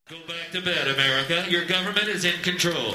Go back to bed, America. Your government is in control.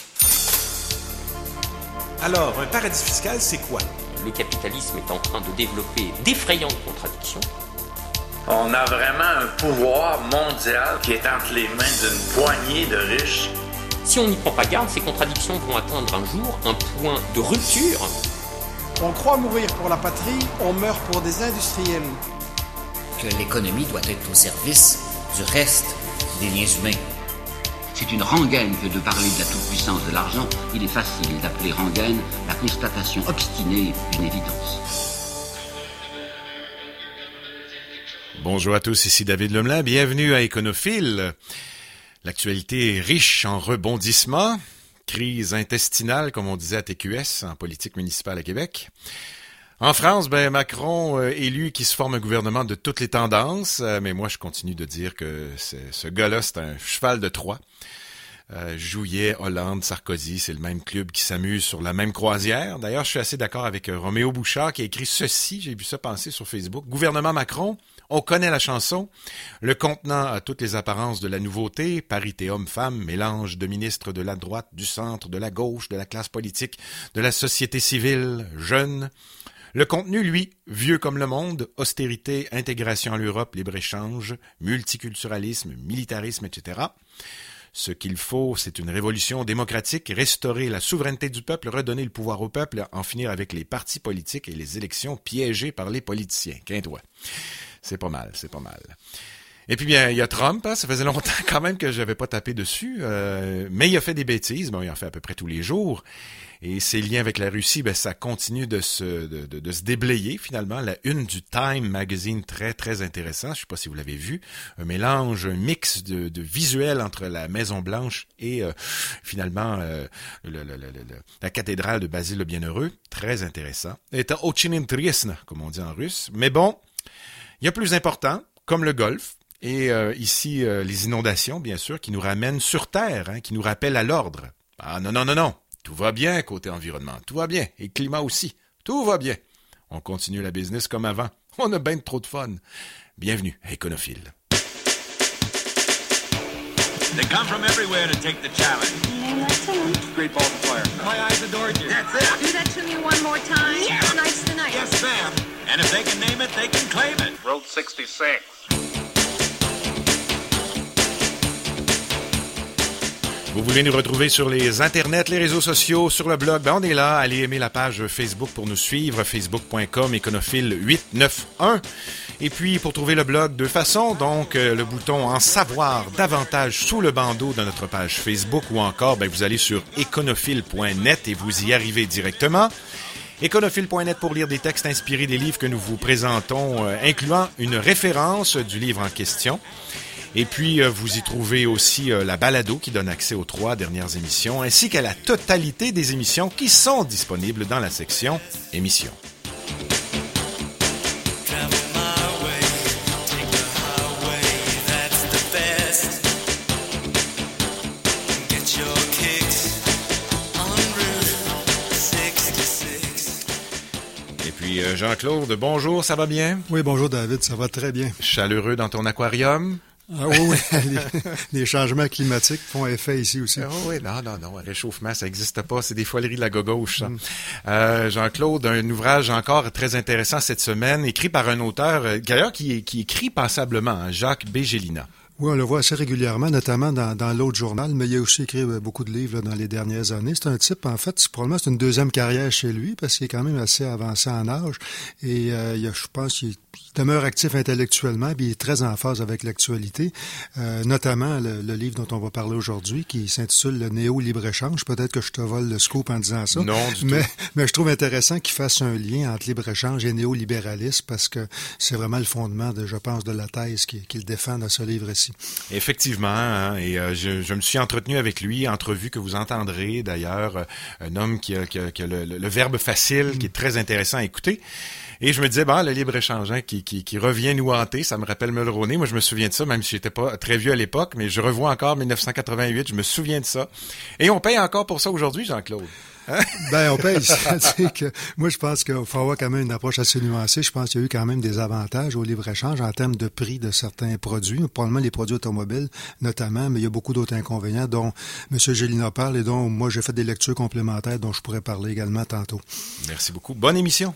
Alors, un paradis fiscal, c'est quoi? Le capitalisme est en train de développer d'effrayantes contradictions. On a vraiment un pouvoir mondial qui est entre les mains d'une poignée de riches. Si on n'y prend pas garde, ces contradictions vont atteindre un jour un point de rupture. On croit mourir pour la patrie, on meurt pour des industriels. Que l'économie doit être au service du reste des liens humains. C'est une rengaine que de parler de la toute-puissance de l'argent. Il est facile d'appeler rengaine la constatation obstinée d'une évidence. Bonjour à tous, ici David Lemelin, bienvenue à Éconophile. L'actualité est riche en rebondissements, crise intestinale, comme on disait à TQS, en politique municipale à Québec. En France, Macron élu qui se forme un gouvernement de toutes les tendances, mais moi je continue de dire que ce gars-là, c'est un cheval de Troie. Jouyet, Hollande, Sarkozy, c'est le même club qui s'amuse sur la même croisière. D'ailleurs, je suis assez d'accord avec Roméo Bouchard qui a écrit ceci, j'ai vu ça passer sur Facebook. Gouvernement Macron, on connaît la chanson. Le contenant a toutes les apparences de la nouveauté, parité homme-femme, mélange de ministres de la droite, du centre, de la gauche, de la classe politique, de la société civile, jeune. Le contenu, lui, vieux comme le monde, austérité, intégration à l'Europe, libre-échange, multiculturalisme, militarisme, etc. Ce qu'il faut, c'est une révolution démocratique, restaurer la souveraineté du peuple, redonner le pouvoir au peuple, en finir avec les partis politiques et les élections piégées par les politiciens. Qu'un-toi. C'est pas mal, c'est pas mal. Et puis bien, il y a Trump, ça faisait longtemps quand même que j'avais pas tapé dessus, mais il a fait des bêtises, il en fait à peu près tous les jours. Et ses liens avec la Russie, ça continue de se déblayer finalement. La une du Time Magazine, très très intéressant, je sais pas si vous l'avez vu, un mélange, un mix de visuels entre la Maison Blanche et finalement la cathédrale de Basile le Bienheureux, très intéressant. Et очень интересно, comme on dit en russe. Mais bon, il y a plus important, comme le golf. Et ici, les inondations, bien sûr, qui nous ramènent sur Terre, qui nous rappellent à l'ordre. Ah non. Tout va bien côté environnement, tout va bien. Et climat aussi, tout va bien. On continue la business comme avant. On a bien trop de fun. Bienvenue à Éconophile. They come from everywhere to take the challenge. Name that to me. Great balls of fire. My eyes adored you. That's it. Do that to me one more time. Yeah. Tonight's the night. Yes, ma'am. And if they can name it, they can claim it. Road 66. Vous voulez nous retrouver sur les internets, les réseaux sociaux, sur le blog, on est là. Allez aimer la page Facebook pour nous suivre, facebook.com, Éconophile891. Et puis, pour trouver le blog, deux façons, donc le bouton « En savoir davantage » sous le bandeau de notre page Facebook ou encore, vous allez sur éconophile.net et vous y arrivez directement. Éconophile.net pour lire des textes inspirés des livres que nous vous présentons, incluant une référence du livre en question. Et puis, vous y trouvez aussi la balado qui donne accès aux 3 dernières émissions, ainsi qu'à la totalité des émissions qui sont disponibles dans la section « Émissions ». Et puis, Jean-Claude, bonjour, ça va bien? Oui, bonjour David, ça va très bien. Chaleureux dans ton aquarium? Ah oui, les changements climatiques font effet ici aussi. Oui, non, réchauffement, ça n'existe pas, c'est des foleries de la gauche, ça. Jean-Claude, un ouvrage encore très intéressant cette semaine, écrit par un auteur, d'ailleurs, qui écrit passablement, Jacques B. Gélina. Oui, on le voit assez régulièrement, notamment dans l'autre journal, mais il a aussi écrit beaucoup de livres dans les dernières années. C'est un type, en fait, probablement c'est une deuxième carrière chez lui, parce qu'il est quand même assez avancé en âge, et je pense qu'il demeure actif intellectuellement, puis il est très en phase avec l'actualité, notamment le livre dont on va parler aujourd'hui, qui s'intitule « Le néo-libre-échange ». Peut-être que je te vole le scoop en disant ça. Non, du tout. Mais je trouve intéressant qu'il fasse un lien entre libre-échange et néolibéralisme, parce que c'est vraiment le fondement, je pense, de la thèse qu'il défend dans ce livre-ci. Effectivement, et je me suis entretenu avec lui, entrevue que vous entendrez d'ailleurs, un homme qui a le verbe facile, qui est très intéressant à écouter. Et je me disais, le libre-échange qui revient nous hanter, ça me rappelle Mulroney. Moi, je me souviens de ça, même si j'étais pas très vieux à l'époque, mais je revois encore 1988, je me souviens de ça. Et on paye encore pour ça aujourd'hui, Jean-Claude. On peut dire que moi, je pense qu'il faut avoir quand même une approche assez nuancée. Je pense qu'il y a eu quand même des avantages au libre-échange en termes de prix de certains produits, probablement les produits automobiles notamment, mais il y a beaucoup d'autres inconvénients dont M. Gélina parle et dont moi, j'ai fait des lectures complémentaires dont je pourrais parler également tantôt. Merci beaucoup. Bonne émission.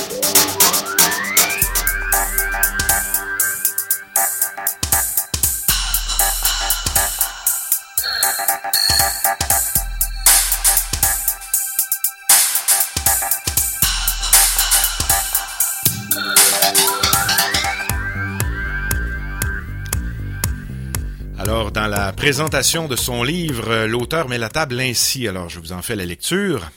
Alors, dans la présentation de son livre, l'auteur met la table ainsi. Alors, je vous en fais la lecture.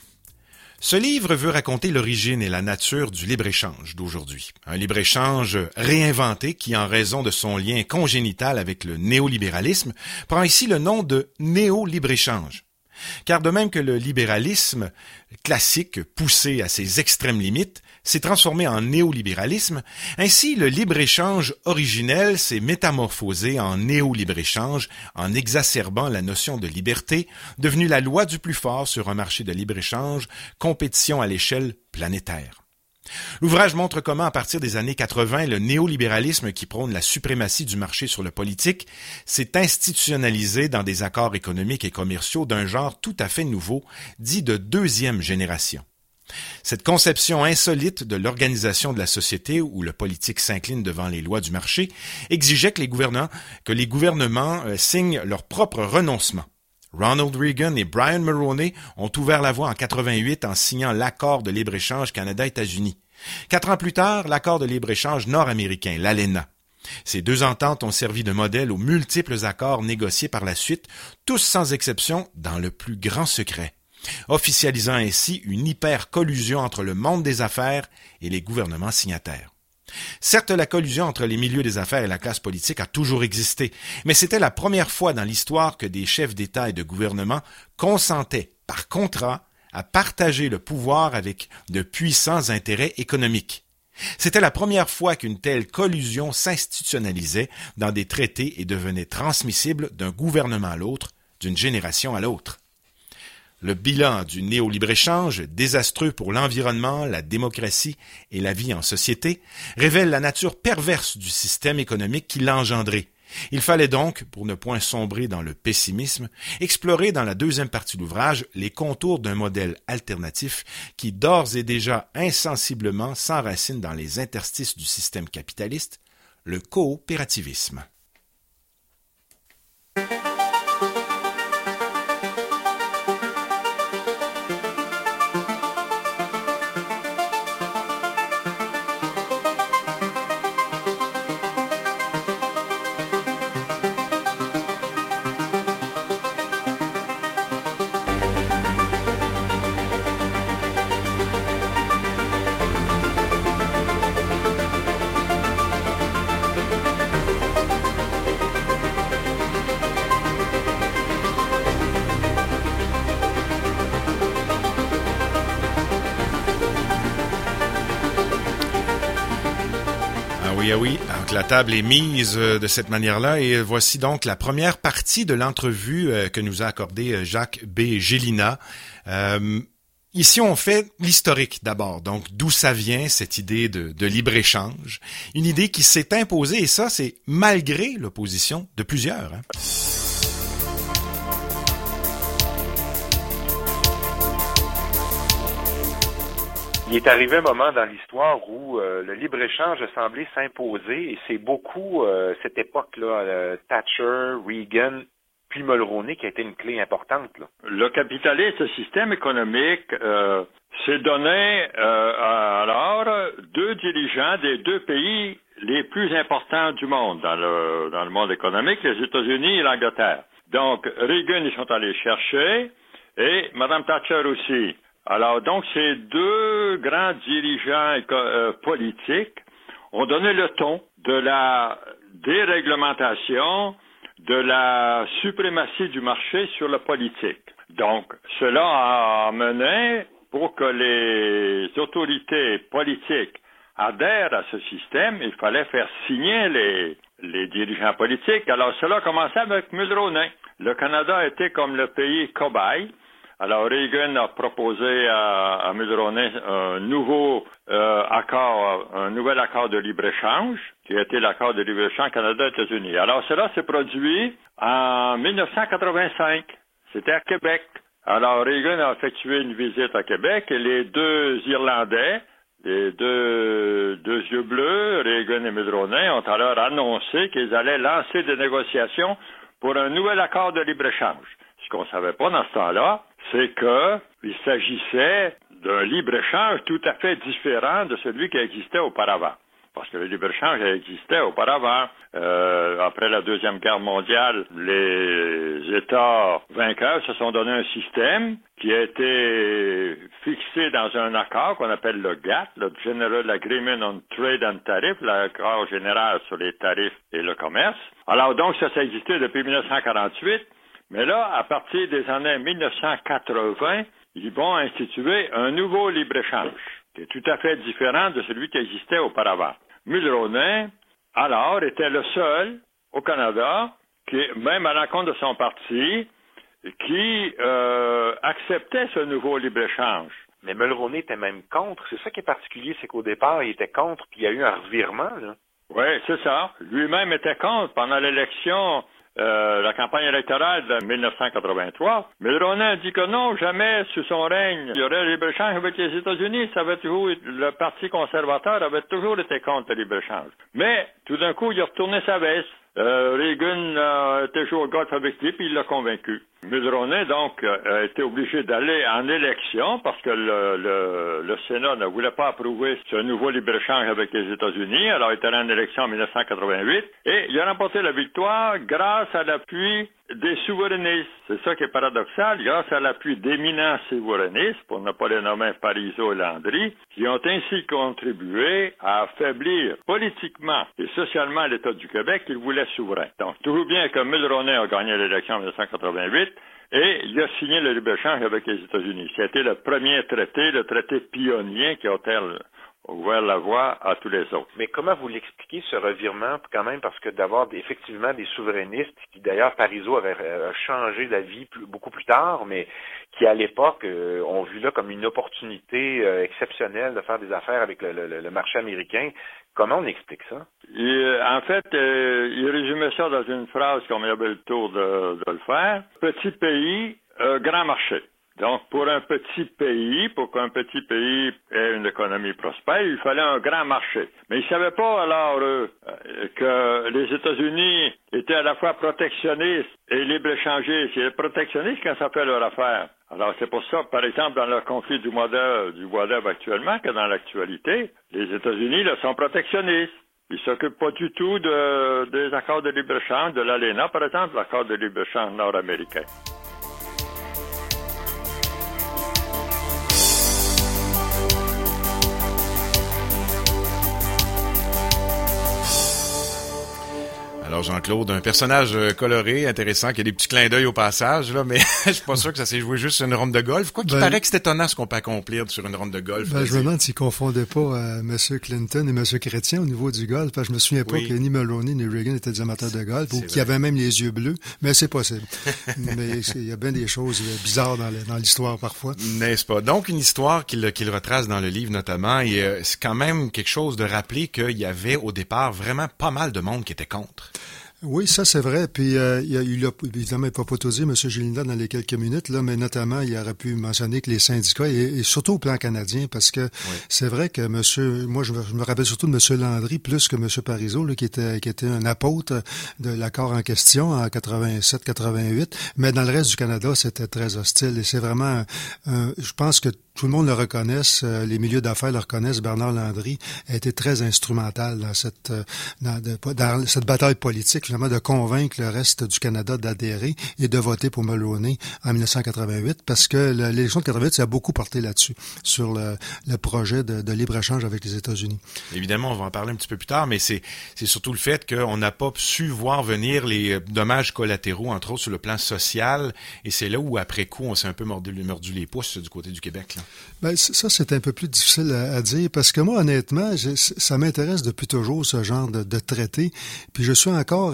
Ce livre veut raconter l'origine et la nature du libre-échange d'aujourd'hui. Un libre-échange réinventé qui, en raison de son lien congénital avec le néolibéralisme, prend ici le nom de néo-libre-échange. Car de même que le libéralisme classique, poussé à ses extrêmes limites, s'est transformé en néolibéralisme, ainsi le libre-échange originel s'est métamorphosé en néo-libre-échange en exacerbant la notion de liberté, devenue la loi du plus fort sur un marché de libre-échange, compétition à l'échelle planétaire. L'ouvrage montre comment, à partir des années 80, le néolibéralisme qui prône la suprématie du marché sur le politique s'est institutionnalisé dans des accords économiques et commerciaux d'un genre tout à fait nouveau, dit de deuxième génération. Cette conception insolite de l'organisation de la société où le politique s'incline devant les lois du marché exigeait que les gouvernements signent leur propre renoncement. Ronald Reagan et Brian Mulroney ont ouvert la voie en 88 en signant l'accord de libre-échange Canada-États-Unis. 4 ans plus tard, l'accord de libre-échange nord-américain, l'ALENA. Ces deux ententes ont servi de modèle aux multiples accords négociés par la suite, tous sans exception dans le plus grand secret, officialisant ainsi une hyper-collusion entre le monde des affaires et les gouvernements signataires. Certes, la collusion entre les milieux des affaires et la classe politique a toujours existé, mais c'était la première fois dans l'histoire que des chefs d'État et de gouvernement consentaient, par contrat, à partager le pouvoir avec de puissants intérêts économiques. C'était la première fois qu'une telle collusion s'institutionnalisait dans des traités et devenait transmissible d'un gouvernement à l'autre, d'une génération à l'autre. Le bilan du néo-libre-échange, désastreux pour l'environnement, la démocratie et la vie en société, révèle la nature perverse du système économique qui l'a engendré. Il fallait donc, pour ne point sombrer dans le pessimisme, explorer dans la deuxième partie de l'ouvrage les contours d'un modèle alternatif qui d'ores et déjà insensiblement s'enracine dans les interstices du système capitaliste, le coopérativisme. Oui, donc la table est mise de cette manière-là et voici donc la première partie de l'entrevue que nous a accordée Jacques B. Gélina. Ici, on fait l'historique d'abord, donc d'où ça vient cette idée de libre-échange, une idée qui s'est imposée et ça, c'est malgré l'opposition de plusieurs. Il est arrivé un moment dans l'histoire où le libre-échange a semblé s'imposer et c'est beaucoup cette époque-là, Thatcher, Reagan, puis Mulroney qui a été une clé importante. Là. Le capitalisme, ce système économique, s'est donné alors deux dirigeants des deux pays les plus importants du monde dans le monde économique, les États-Unis et l'Angleterre. Donc, Reagan, ils sont allés chercher et Mme Thatcher aussi. Alors, donc, ces deux grands dirigeants politiques ont donné le ton de la déréglementation, de la suprématie du marché sur la politique. Donc, cela a mené, pour que les autorités politiques adhèrent à ce système, il fallait faire signer les dirigeants politiques. Alors, cela a commencé avec Mulroney. Le Canada était comme le pays cobaye. Alors, Reagan a proposé à Mulroney un nouvel accord de libre-échange, qui a été l'accord de libre-échange Canada-États-Unis. Alors, cela s'est produit en 1985. C'était à Québec. Alors, Reagan a effectué une visite à Québec et les deux Irlandais, les deux yeux bleus, Reagan et Mulroney, ont alors annoncé qu'ils allaient lancer des négociations pour un nouvel accord de libre-échange. Ce qu'on ne savait pas dans ce temps-là, c'est qu'il s'agissait d'un libre-échange tout à fait différent de celui qui existait auparavant. Parce que le libre-échange existait auparavant. Après la Deuxième Guerre mondiale, les États vainqueurs se sont donné un système qui a été fixé dans un accord qu'on appelle le GATT, le General Agreement on Trade and Tariff, l'accord général sur les tarifs et le commerce. Alors donc, ça a existé depuis 1948, mais là, à partir des années 1980, ils vont instituer un nouveau libre-échange, qui est tout à fait différent de celui qui existait auparavant. Mulroney, alors, était le seul au Canada, qui, même à l'encontre de son parti, qui acceptait ce nouveau libre-échange. Mais Mulroney était même contre. C'est ça qui est particulier, c'est qu'au départ, il était contre, puis il y a eu un revirement, là. Oui, c'est ça. Lui-même était contre pendant l'élection, la campagne électorale de 1983. Mulroney a dit que non, jamais sous son règne, il y aurait le libre-échange avec les États-Unis. Le Parti conservateur avait toujours été contre le libre-échange. Mais, tout d'un coup, il a retourné sa veste. Reagan était joué au golf avec lui, puis il l'a convaincu. Mulroney, donc, a été obligé d'aller en élection parce que le Sénat ne voulait pas approuver ce nouveau libre-échange avec les États-Unis. Alors, il est allé en élection en 1988 et il a remporté la victoire grâce à l'appui des souverainistes. C'est ça qui est paradoxal, grâce à l'appui d'éminents souverainistes, pour ne pas les nommer Parizeau et Landry, qui ont ainsi contribué à affaiblir politiquement et socialement l'État du Québec qu'il voulait souverain. Donc, toujours bien que Mulroney a gagné l'élection en 1988, et il a signé le libre-échange avec les États-Unis. C'était le premier traité, le traité pionnier qui a ouvert la voie à tous les autres. Mais comment vous l'expliquez, ce revirement, quand même, parce que d'avoir effectivement des souverainistes, qui d'ailleurs Parizeau avait changé d'avis beaucoup plus tard, mais qui à l'époque ont vu là comme une opportunité exceptionnelle de faire des affaires avec le marché américain. Comment on explique ça? En fait, il résumait ça dans une phrase comme il avait le tour de le faire. Petit pays, grand marché. Donc, pour qu'un petit pays ait une économie prospère, il fallait un grand marché. Mais ils ne savaient pas, alors, que les États-Unis étaient à la fois protectionnistes et libre-échangistes. Ils étaient protectionnistes quand ça fait leur affaire. Alors, c'est pour ça, par exemple, dans le conflit du bois d'œuvre actuellement, que dans l'actualité, les États-Unis, là, sont protectionnistes. Ils ne s'occupent pas du tout des accords de libre-échange, de l'ALENA, par exemple, l'accord de libre-échange nord-américain. Alors, Jean-Claude, un personnage coloré, intéressant, qui a des petits clins d'œil au passage, là, mais je suis pas sûr que ça s'est joué juste sur une ronde de golf. Quoi qu'il paraît que c'est étonnant ce qu'on peut accomplir sur une ronde de golf. Je me demande s'ils confondaient pas M. Clinton et M. Chrétien au niveau du golf. Je me souviens pas que ni Mulroney ni Reagan étaient des amateurs de golf, ou qu'ils avaient même les yeux bleus, mais c'est possible. Mais il y a bien des choses bizarres dans l'histoire parfois. N'est-ce pas? Donc, une histoire qu'il retrace dans le livre notamment, et c'est quand même quelque chose de rappeler qu'il y avait au départ vraiment pas mal de monde qui était contre. Oui, ça c'est vrai. Puis il a évidemment pas tout dit, M. Gélinas, dans les quelques minutes, là, mais notamment, il aurait pu mentionner que les syndicats, et surtout au plan canadien, parce que c'est vrai que moi je me rappelle surtout de M. Landry plus que M. Parizeau, là, qui était un apôtre de l'accord en question en 87-88, mais dans le reste du Canada, c'était très hostile. Et c'est vraiment, je pense que tout le monde le reconnaisse, les milieux d'affaires le reconnaissent, Bernard Landry a été très instrumental dans cette bataille politique, finalement, de convaincre le reste du Canada d'adhérer et de voter pour Mulroney en 1988, parce que l'élection de 88, ça a beaucoup porté là-dessus, sur le projet de libre-échange avec les États-Unis. Évidemment, on va en parler un petit peu plus tard, mais c'est surtout le fait qu'on n'a pas su voir venir les dommages collatéraux, entre autres sur le plan social, et c'est là où, après coup, on s'est un peu mordu les pouces du côté du Québec, là. Ben, ça, c'est un peu plus difficile à dire, parce que moi, honnêtement, ça m'intéresse depuis toujours, ce genre de traité. Puis je suis encore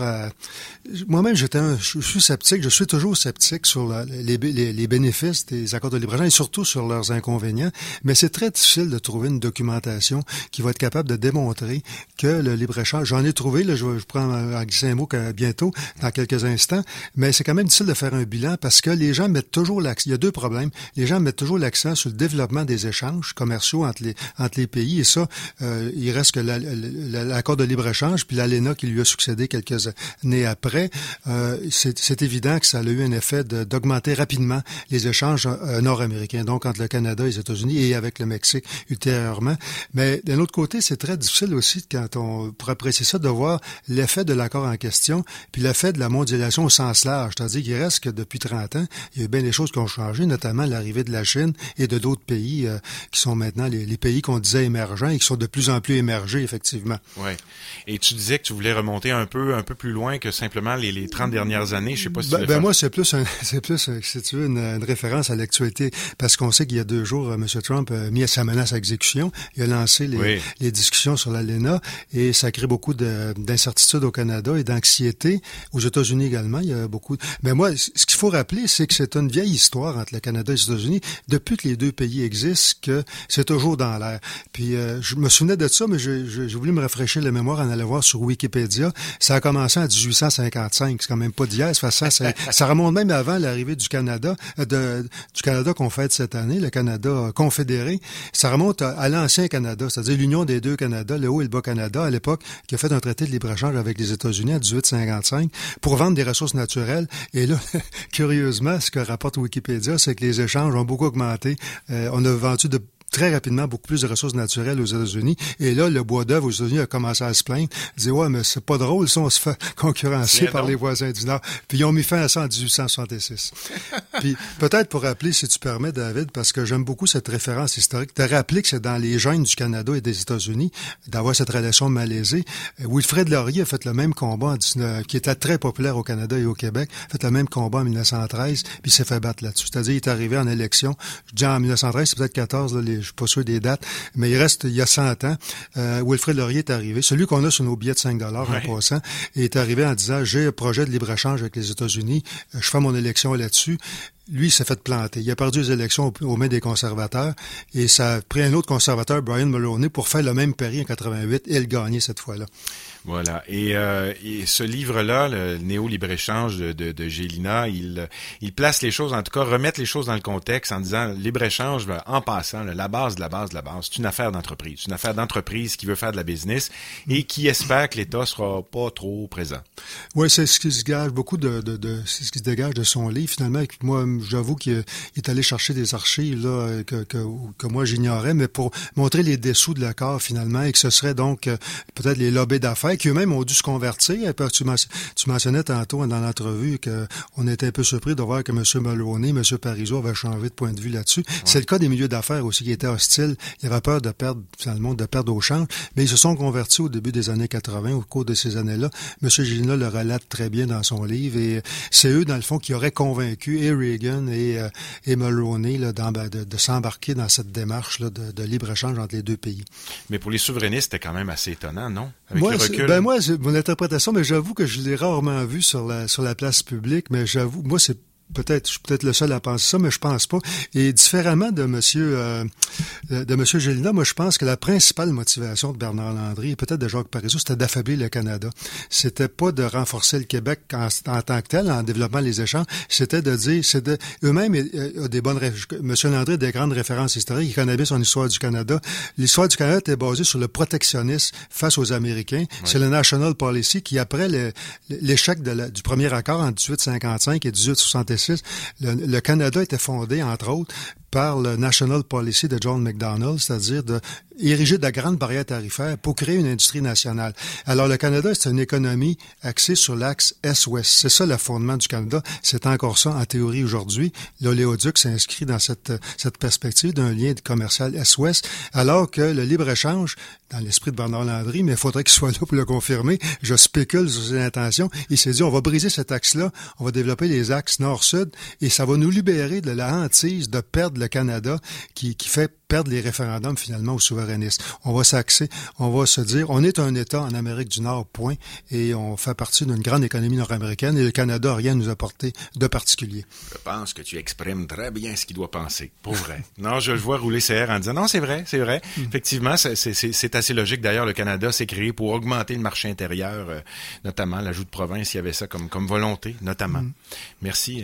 moi-même, je suis sceptique, je suis toujours sceptique sur les bénéfices des accords de libre-échange et surtout sur leurs inconvénients, mais c'est très difficile de trouver une documentation qui va être capable de démontrer que le libre-échange, j'en ai trouvé, là, je prends à glisser un mot bientôt, dans quelques instants, mais c'est quand même difficile de faire un bilan parce que les gens mettent toujours l'accent, il y a deux problèmes, les gens mettent toujours l'accent sur le développement des échanges commerciaux entre les pays, et ça, il reste que l'accord de libre-échange, puis l'ALENA qui lui a succédé quelques années après, c'est évident que ça a eu un effet d'augmenter rapidement les échanges nord-américains, donc entre le Canada et les États-Unis et avec le Mexique ultérieurement. Mais d'un autre côté, c'est très difficile aussi, quand on pourrait apprécier ça, de voir l'effet de l'accord en question, puis l'effet de la mondialisation au sens large. C'est-à-dire qu'il reste que depuis 30 ans, il y a eu bien des choses qui ont changé, notamment l'arrivée de la Chine et de d'autres pays qui sont maintenant les pays qu'on disait émergents et qui sont de plus en plus émergés, effectivement. Oui. Et tu disais que tu voulais remonter un peu plus loin que simplement les 30 dernières années. Je sais pas si tu moi, c'est plus, si tu veux, une référence à l'actualité, parce qu'on sait qu'il y a 2 jours, M. Trump a mis sa menace à exécution. Il a lancé les discussions sur l'ALENA et ça crée beaucoup d'incertitudes au Canada et d'anxiété. Aux États-Unis également, il y a beaucoup. Mais moi, ce qu'il faut rappeler, c'est que c'est une vieille histoire entre le Canada et les États-Unis. Depuis que les deux pays existent, que c'est toujours dans l'air. Puis, je me souvenais de ça, mais j'ai voulu me rafraîchir la mémoire en allant voir sur Wikipédia. Ça a commencé en 1855. C'est quand même pas d'hier. Ça remonte même avant l'arrivée du Canada, du Canada qu'on fête cette année, le Canada confédéré. Ça remonte à l'ancien Canada, c'est-à-dire l'union des deux Canada, le Haut et le Bas-Canada, à l'époque, qui a fait un traité de libre-échange avec les États-Unis en 1855 pour vendre des ressources naturelles. Et là, curieusement, ce que rapporte Wikipédia, c'est que les échanges ont beaucoup augmenté. On a vendu très rapidement beaucoup plus de ressources naturelles aux États-Unis. Et là, le bois d'œuvre aux États-Unis a commencé à se plaindre. Il disait, ouais, mais c'est pas drôle, ça, on se fait concurrencer par les voisins du Nord. Puis ils ont mis fin à ça en 1866. Puis peut-être pour rappeler, si tu permets, David, parce que j'aime beaucoup cette référence historique, de rappeler que c'est dans les gènes du Canada et des États-Unis d'avoir cette relation malaisée. Wilfrid Laurier a fait le même combat qui était très populaire au Canada et au Québec, a fait le même combat en 1913, puis il s'est fait battre là-dessus. C'est-à-dire, il est arrivé en élection. Je dis en 1913, c'est peut-être 14, là, je suis pas sûr des dates, mais il y a 100 ans, Wilfrid Laurier est arrivé, celui qu'on a sur nos billets de 5 $ en passant, et est arrivé en disant, j'ai un projet de libre-échange avec les États-Unis, je fais mon élection là-dessus. Lui, il s'est fait planter. Il a perdu les élections aux mains des conservateurs, et ça a pris un autre conservateur, Brian Mulroney, pour faire le même pari en 88 et le gagner cette fois-là. Voilà. Et ce livre-là, le Néo-libre-échange de Gélina, il place les choses, en tout cas, remettre les choses dans le contexte en disant libre-échange, en passant, la base de la base de la base, c'est une affaire d'entreprise. C'est une affaire d'entreprise qui veut faire de la business et qui espère que l'État sera pas trop présent. Oui, c'est ce qui se dégage, c'est ce qui se dégage de son livre, finalement. Moi, j'avoue qu'il est allé chercher des archives là que moi j'ignorais, mais pour montrer les dessous de l'accord, finalement, et que ce serait donc peut-être les lobbies d'affaires qui eux-mêmes ont dû se convertir. Tu mentionnais tantôt dans l'entrevue qu'on était un peu surpris de voir que M. Mulroney, M. Parizeau avaient changé de point de vue là-dessus. Ouais. C'est le cas des milieux d'affaires aussi qui étaient hostiles. Il y avait peur de perdre, finalement, au change, mais ils se sont convertis au début des années 80, au cours de ces années-là. M. Gélina le relate très bien dans son livre, et c'est eux, dans le fond, qui auraient convaincu et Reagan et Mulroney là, de s'embarquer dans cette démarche là, de libre-échange entre les deux pays. Mais pour les souverainistes, c'était quand même assez étonnant, non? Avec moi, le recul. Moi, c'est mon interprétation, mais j'avoue que je l'ai rarement vu sur la place publique, mais j'avoue, moi, je suis peut-être le seul à penser ça, mais je pense pas. Et différemment de Monsieur Gélina, moi je pense que la principale motivation de Bernard Landry et peut-être de Jacques Parizeau, c'était d'affaiblir le Canada. C'était pas de renforcer le Québec en tant que tel, en développant les échanges. C'était de dire, eux-mêmes ont des bonnes. Monsieur Landry a des grandes références historiques. Il connaît bien son histoire du Canada. L'histoire du Canada était basée sur le protectionnisme face aux Américains. Ouais. C'est le National Policy qui, après l'échec du premier accord en 1855 et 1866, le Canada était fondé, entre autres, par le National Policy de John Macdonald, c'est-à-dire de ériger de grandes barrières tarifaires pour créer une industrie nationale. Alors, le Canada, c'est une économie axée sur l'axe Est-Ouest. C'est ça le fondement du Canada. C'est encore ça en théorie aujourd'hui. L'oléoduc s'inscrit dans cette perspective d'un lien commercial Est-Ouest, alors que le libre-échange, dans l'esprit de Bernard Landry, mais il faudrait qu'il soit là pour le confirmer, je spécule sur ses intentions, il s'est dit, on va briser cet axe-là, on va développer les axes nord-sud, et ça va nous libérer de la hantise de perdre le Canada qui fait perdre les référendums finalement aux souverainistes. On va s'axer, on va se dire, on est un État en Amérique du Nord, point, et on fait partie d'une grande économie nord-américaine et le Canada n'a rien à nous apporter de particulier. Je pense que tu exprimes très bien ce qu'il doit penser. Pour vrai. Non, je le vois rouler ses airs en disant, non, c'est vrai. Effectivement, c'est assez logique. D'ailleurs, le Canada s'est créé pour augmenter le marché intérieur, notamment l'ajout de province. Il y avait ça comme volonté, notamment. Merci.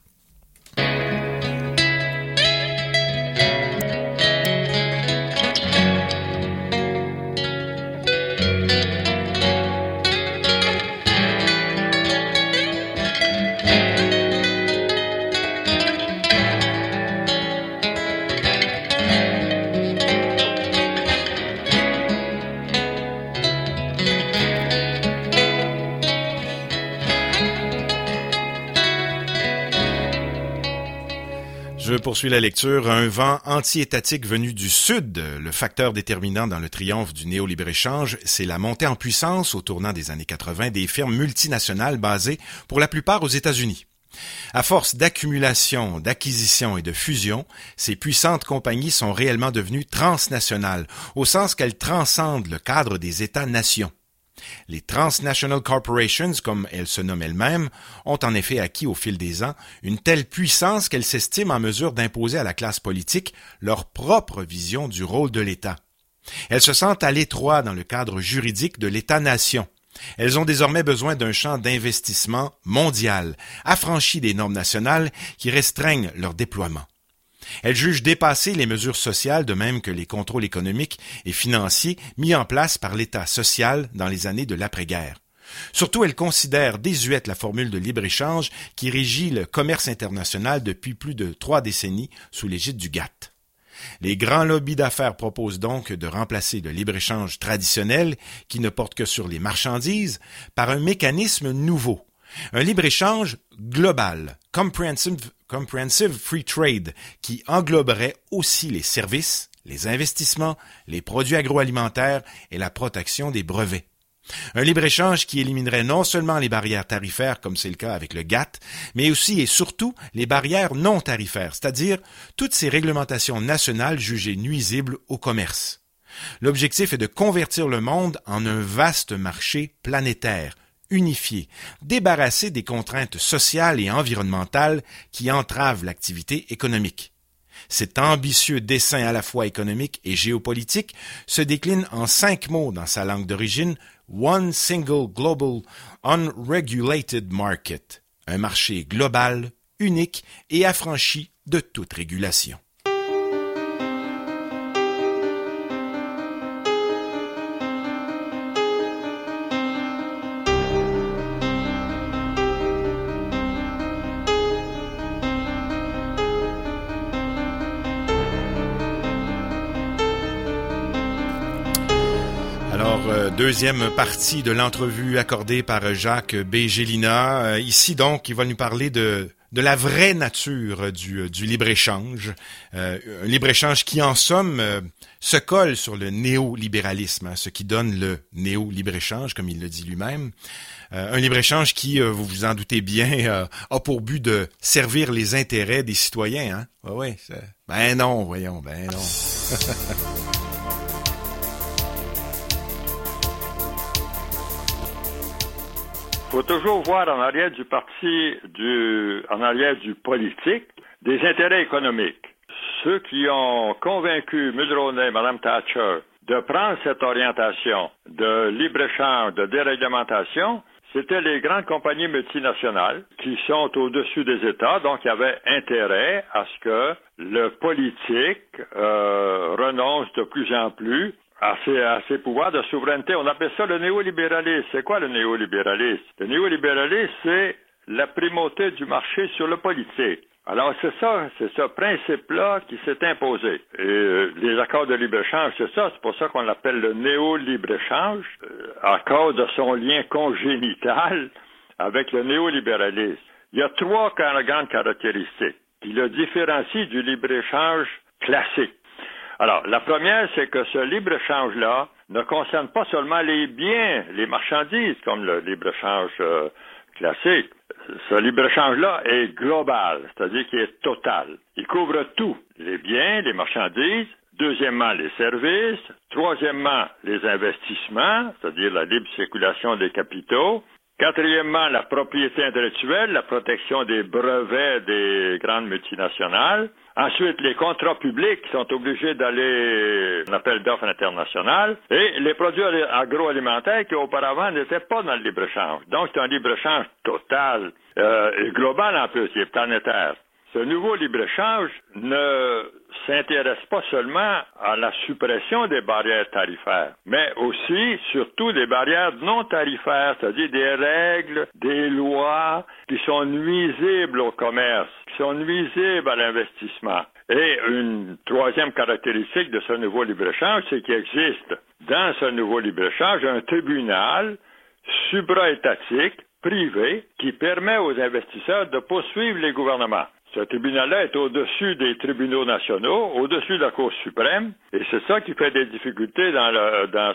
Je poursuis la lecture. Un vent anti-étatique venu du Sud. Le facteur déterminant dans le triomphe du néo-libre-échange, c'est la montée en puissance au tournant des années 80 des firmes multinationales basées pour la plupart aux États-Unis. À force d'accumulation, d'acquisition et de fusion, ces puissantes compagnies sont réellement devenues transnationales, au sens qu'elles transcendent le cadre des États-nations. Les Transnational Corporations, comme elles se nomment elles-mêmes, ont en effet acquis au fil des ans une telle puissance qu'elles s'estiment en mesure d'imposer à la classe politique leur propre vision du rôle de l'État. Elles se sentent à l'étroit dans le cadre juridique de l'État-nation. Elles ont désormais besoin d'un champ d'investissement mondial, affranchi des normes nationales qui restreignent leur déploiement. Elles jugent dépasser les mesures sociales de même que les contrôles économiques et financiers mis en place par l'État social dans les années de l'après-guerre. Surtout, elles considèrent désuète la formule de libre-échange qui régit le commerce international depuis plus de 3 décennies sous l'égide du GATT. Les grands lobbies d'affaires proposent donc de remplacer le libre-échange traditionnel, qui ne porte que sur les marchandises, par un mécanisme nouveau. Un libre-échange global, comprehensive free trade, qui engloberait aussi les services, les investissements, les produits agroalimentaires et la protection des brevets. Un libre-échange qui éliminerait non seulement les barrières tarifaires, comme c'est le cas avec le GATT, mais aussi et surtout les barrières non tarifaires, c'est-à-dire toutes ces réglementations nationales jugées nuisibles au commerce. L'objectif est de convertir le monde en un vaste marché planétaire, unifié, débarrassé des contraintes sociales et environnementales qui entravent l'activité économique. Cet ambitieux dessein à la fois économique et géopolitique se décline en 5 mots dans sa langue d'origine, One Single Global Unregulated Market, un marché global, unique et affranchi de toute régulation. Deuxième partie de l'entrevue accordée par Jacques B. Gélina. Ici, donc, il va nous parler de la vraie nature du libre-échange. Un libre-échange qui, en somme, se colle sur le néolibéralisme, ce qui donne le néo-libre-échange, comme il le dit lui-même. Un libre-échange qui, vous vous en doutez bien, a pour but de servir les intérêts des citoyens. Hein? Ouais, ben non, voyons, ben non. Il faut toujours voir en arrière en arrière du politique, des intérêts économiques. Ceux qui ont convaincu Mulroney, Mme Thatcher, de prendre cette orientation de libre-échange, de déréglementation, c'était les grandes compagnies multinationales qui sont au-dessus des États, donc il y avait intérêt à ce que le politique renonce de plus en plus à ses pouvoirs de souveraineté. On appelle ça le néolibéralisme. C'est quoi le néolibéralisme? Le néolibéralisme, c'est la primauté du marché sur le politique. Alors c'est ce principe-là qui s'est imposé. Et les accords de libre-échange, c'est ça. C'est pour ça qu'on l'appelle le néo-libre-échange, à cause de son lien congénital avec le néolibéralisme. Il y a 3 grandes caractéristiques qui le différencient du libre-échange classique. Alors, la première, c'est que ce libre-échange-là ne concerne pas seulement les biens, les marchandises, comme le libre-échange classique. ce libre-échange-là est global, c'est-à-dire qu'il est total. Il couvre tout, les biens, les marchandises, deuxièmement, les services, troisièmement, les investissements, c'est-à-dire la libre circulation des capitaux, quatrièmement, la propriété intellectuelle, la protection des brevets des grandes multinationales. Ensuite, les contrats publics qui sont obligés d'aller en appel d'offres international. Et les produits agroalimentaires qui auparavant n'étaient pas dans le libre-échange. Donc, c'est un libre-échange total et global en plus, il est planétaire. Ce nouveau libre-échange ne s'intéresse pas seulement à la suppression des barrières tarifaires, mais aussi, surtout, des barrières non tarifaires, c'est-à-dire des règles, des lois qui sont nuisibles au commerce, qui sont nuisibles à l'investissement. Et une troisième caractéristique de ce nouveau libre-échange, c'est qu'il existe dans ce nouveau libre-échange un tribunal supra-étatique, privé, qui permet aux investisseurs de poursuivre les gouvernements. Ce tribunal-là est au-dessus des tribunaux nationaux, au-dessus de la Cour suprême, et c'est ça qui fait des difficultés dans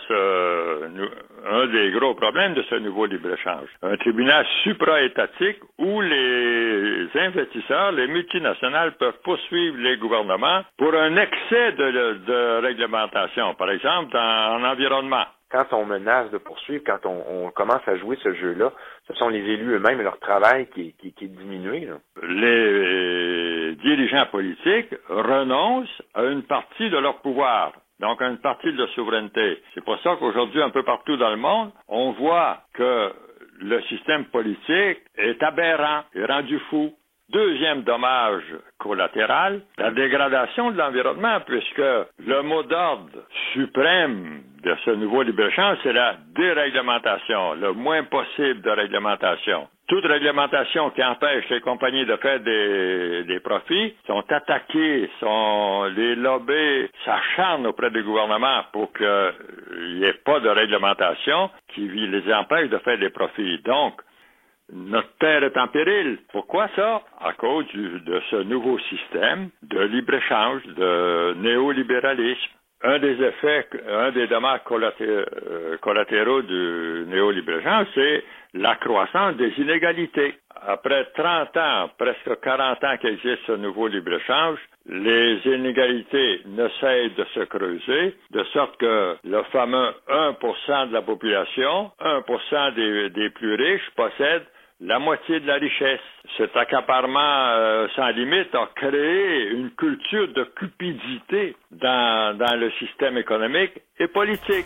un des gros problèmes de ce nouveau libre-échange. Un tribunal supra-étatique où les investisseurs, les multinationales peuvent poursuivre les gouvernements pour un excès de réglementation, par exemple en environnement. Quand on menace de poursuivre, quand on commence à jouer ce jeu-là, ce sont les élus eux-mêmes et leur travail qui est diminué. Là. Les dirigeants politiques renoncent à une partie de leur pouvoir, donc à une partie de leur souveraineté. C'est pour ça qu'aujourd'hui, un peu partout dans le monde, on voit que le système politique est aberrant, est rendu fou. Deuxième dommage collatéral, la dégradation de l'environnement, puisque le mot d'ordre suprême de ce nouveau libre-échange, c'est la déréglementation, le moins possible de réglementation. Toute réglementation qui empêche les compagnies de faire des profits sont attaquées, les lobbies s'acharnent auprès du gouvernement pour qu'il n'y ait pas de réglementation qui les empêche de faire des profits. Donc, notre terre est en péril. Pourquoi ça? À cause de ce nouveau système de libre-échange, de néolibéralisme. Un des dommages collatéraux du néolibre-échange, c'est la croissance des inégalités. Après 30 ans, presque 40 ans qu'existe ce nouveau libre-échange, les inégalités ne cessent de se creuser, de sorte que le fameux 1% de la population, 1% des plus riches possèdent la moitié de la richesse. Cet accaparement sans limite a créé une culture de cupidité dans le système économique et politique.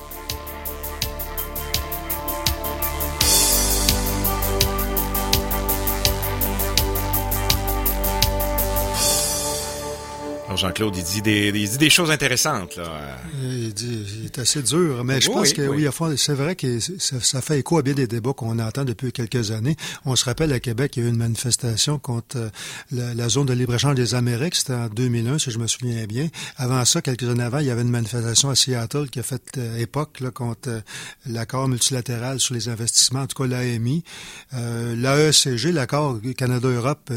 Alors Jean-Claude, il dit des choses intéressantes, là. Il est assez dur, mais je pense que c'est vrai que ça fait écho à bien des débats qu'on entend depuis quelques années. On se rappelle à Québec, il y a eu une manifestation contre la zone de libre-échange des Amériques, c'était en 2001, si je me souviens bien. Avant ça, quelques années avant, il y avait une manifestation à Seattle qui a fait époque là, contre l'accord multilatéral sur les investissements, en tout cas l'AMI. L'AECG, l'accord Canada-Europe,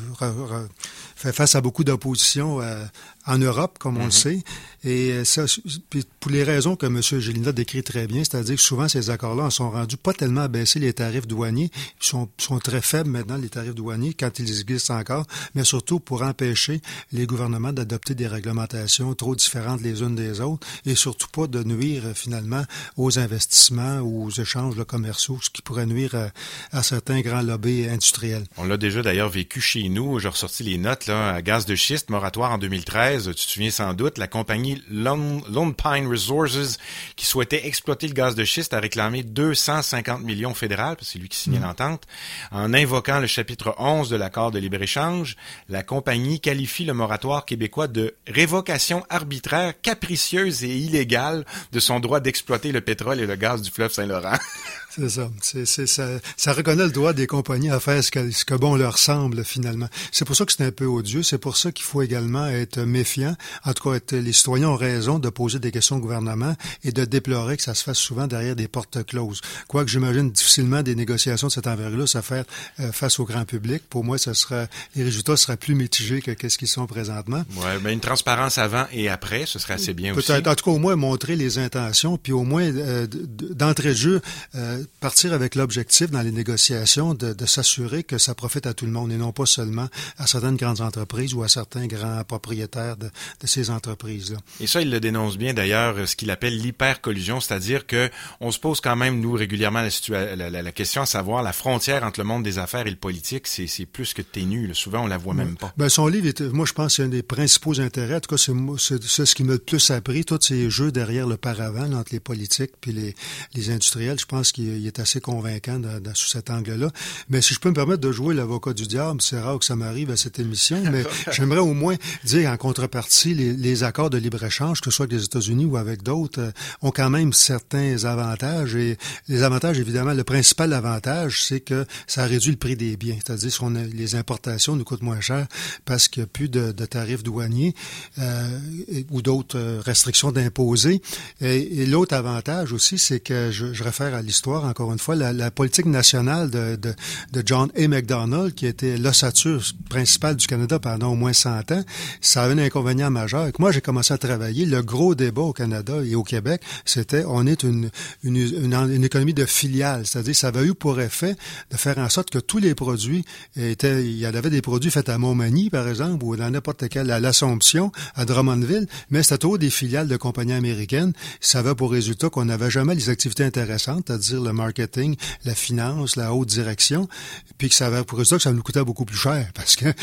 fait face à beaucoup d'opposition en Europe, comme on le sait. Et ça, pour les raisons que M. Gélina décrit très bien, c'est-à-dire que souvent, ces accords-là en sont rendus pas tellement à baisser les tarifs douaniers. Ils sont très faibles maintenant, les tarifs douaniers, quand ils existent encore, mais surtout pour empêcher les gouvernements d'adopter des réglementations trop différentes les unes des autres et surtout pas de nuire, finalement, aux investissements ou aux échanges commerciaux, ce qui pourrait nuire à certains grands lobbies industriels. On l'a déjà d'ailleurs vécu chez nous. J'ai ressorti les notes, là, à gaz de schiste, moratoire en 2013. Tu te souviens sans doute, la compagnie Lone Pine Resources, qui souhaitait exploiter le gaz de schiste, a réclamé 250 millions fédérales, parce que c'est lui qui signait l'entente. En invoquant le chapitre 11 de l'accord de libre-échange, la compagnie qualifie le moratoire québécois de révocation arbitraire, capricieuse et illégale de son droit d'exploiter le pétrole et le gaz du fleuve Saint-Laurent. C'est ça. Ça reconnaît le droit des compagnies à faire ce que bon leur semble, finalement. C'est pour ça que c'est un peu odieux. C'est pour ça qu'il faut également être méfiant. En tout cas, les citoyens ont raison de poser des questions au gouvernement et de déplorer que ça se fasse souvent derrière des portes closes. Quoique j'imagine difficilement des négociations de cette envergure-là se faire face au grand public. Pour moi, les résultats seraient plus mitigés que ce qu'ils sont présentement. Ouais, mais une transparence avant et après, ce serait assez bien aussi. Peut-être, en tout cas, au moins montrer les intentions, puis au moins d'entrée de jeu, partir avec l'objectif dans les négociations de s'assurer que ça profite à tout le monde et non pas seulement à certaines grandes entreprises ou à certains grands propriétaires de ces entreprises-là. Et ça, il le dénonce bien d'ailleurs, ce qu'il appelle l'hypercollusion, c'est-à-dire que on se pose quand même, nous, régulièrement la question à savoir la frontière entre le monde des affaires et le politique, c'est plus que ténu. Là. Souvent, on la voit même pas. Ben, son livre, moi, je pense que c'est un des principaux intérêts. En tout cas, c'est ce qui m'a le plus appris, tous ces jeux derrière le paravent là, entre les politiques puis les industriels. Je pense qu'il est assez convaincant sous cet angle-là. Mais si je peux me permettre de jouer l'avocat du diable, c'est rare que ça m'arrive à cette émission, mais j'aimerais au moins dire en contrepartie, les accords de libre-échange, que ce soit avec les États-Unis ou avec d'autres, ont quand même certains avantages. Et les avantages, évidemment, le principal avantage, c'est que ça réduit le prix des biens. C'est-à-dire que les importations nous coûtent moins cher parce qu'il n'y a plus de tarifs douaniers ou d'autres restrictions d'imposer. Et l'autre avantage aussi, c'est que je réfère à l'histoire, encore une fois, la politique nationale de John A. Macdonald, qui était l'ossature principale du Canada pendant au moins 100 ans, ça avait un inconvénient majeur. Et que moi, j'ai commencé à travailler. Le gros débat au Canada et au Québec, c'était on est une économie de filiales. C'est-à-dire, ça avait eu pour effet de faire en sorte que tous les produits il y en avait des produits faits à Montmagny, par exemple, ou dans n'importe quelle, à l'Assomption, à Drummondville, mais c'était toujours des filiales de compagnies américaines. Ça avait pour résultat qu'on n'avait jamais les activités intéressantes, c'est-à-dire le marketing, la finance, la haute direction, puis que ça avait pour résultat que ça nous coûtait beaucoup plus cher, parce que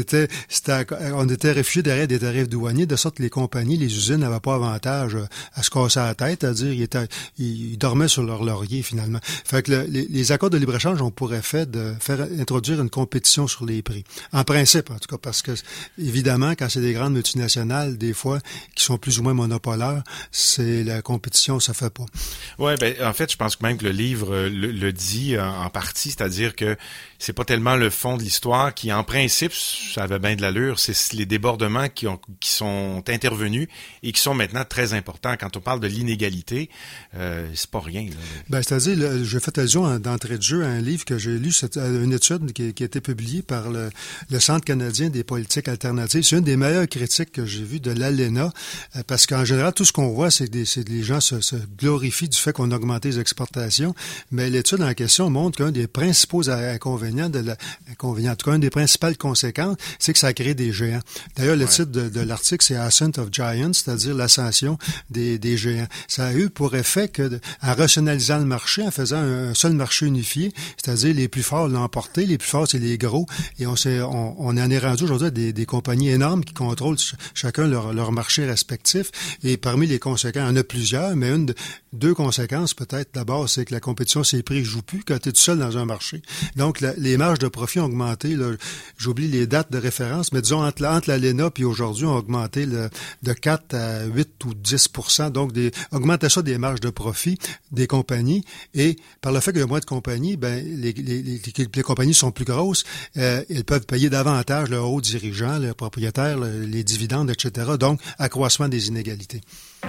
on était réfugiés derrière des tarifs douaniers, de sorte que les compagnies, les usines n'avaient pas avantage à se casser la tête, c'est-à-dire ils dormaient sur leur laurier, finalement. Fait que les accords de libre-échange ont pour effet de faire introduire une compétition sur les prix. En principe, en tout cas, parce que, évidemment, quand c'est des grandes multinationales, des fois, qui sont plus ou moins monopolaires, c'est la compétition, ça fait pas. Ouais, ben, en fait, je pense que même que le livre le dit en partie, c'est-à-dire que c'est pas tellement le fond de l'histoire qui, en principe, ça avait bien de l'allure, c'est les débordements qui sont intervenus et qui sont maintenant très importants. Quand on parle de l'inégalité, c'est pas rien. Là. Ben, c'est-à-dire, j'ai fait allusion d'entrée de jeu à un livre que j'ai lu, c'est une étude qui a été publiée par le Centre canadien des politiques alternatives. C'est une des meilleures critiques que j'ai vues de l'ALENA, parce qu'en général, tout ce qu'on voit, c'est que les gens se glorifient du fait qu'on a augmenté les exportations, mais l'étude en question montre qu'un des principaux inconvénients, en tout cas, une des principales conséquences, c'est que ça crée des géants. D'ailleurs, le titre de l'article, c'est Ascent of Giants, c'est-à-dire l'ascension des géants. Ça a eu pour effet que, en rationalisant le marché, en faisant un seul marché unifié, c'est-à-dire les plus forts l'ont emporté, les plus forts, c'est les gros, et on en est rendu aujourd'hui à des compagnies énormes qui contrôlent chacun leur marché respectif, et parmi les conséquences, il y en a plusieurs, mais deux conséquences peut-être, d'abord, c'est que la compétition, ses prix ne jouent plus quand tu es tout seul dans un marché. Donc, les marges de profit ont augmenté, là, j'oublie les dates de référence, mais disons, entre l'ALENA puis aujourd'hui, ont augmenté de 4 à 8 ou 10%, donc augmentation des marges de profit des compagnies, et par le fait qu'il y a moins de compagnies, ben les compagnies sont plus grosses, elles peuvent payer davantage leurs hauts dirigeants, leurs propriétaires, les dividendes, etc. Donc, accroissement des inégalités.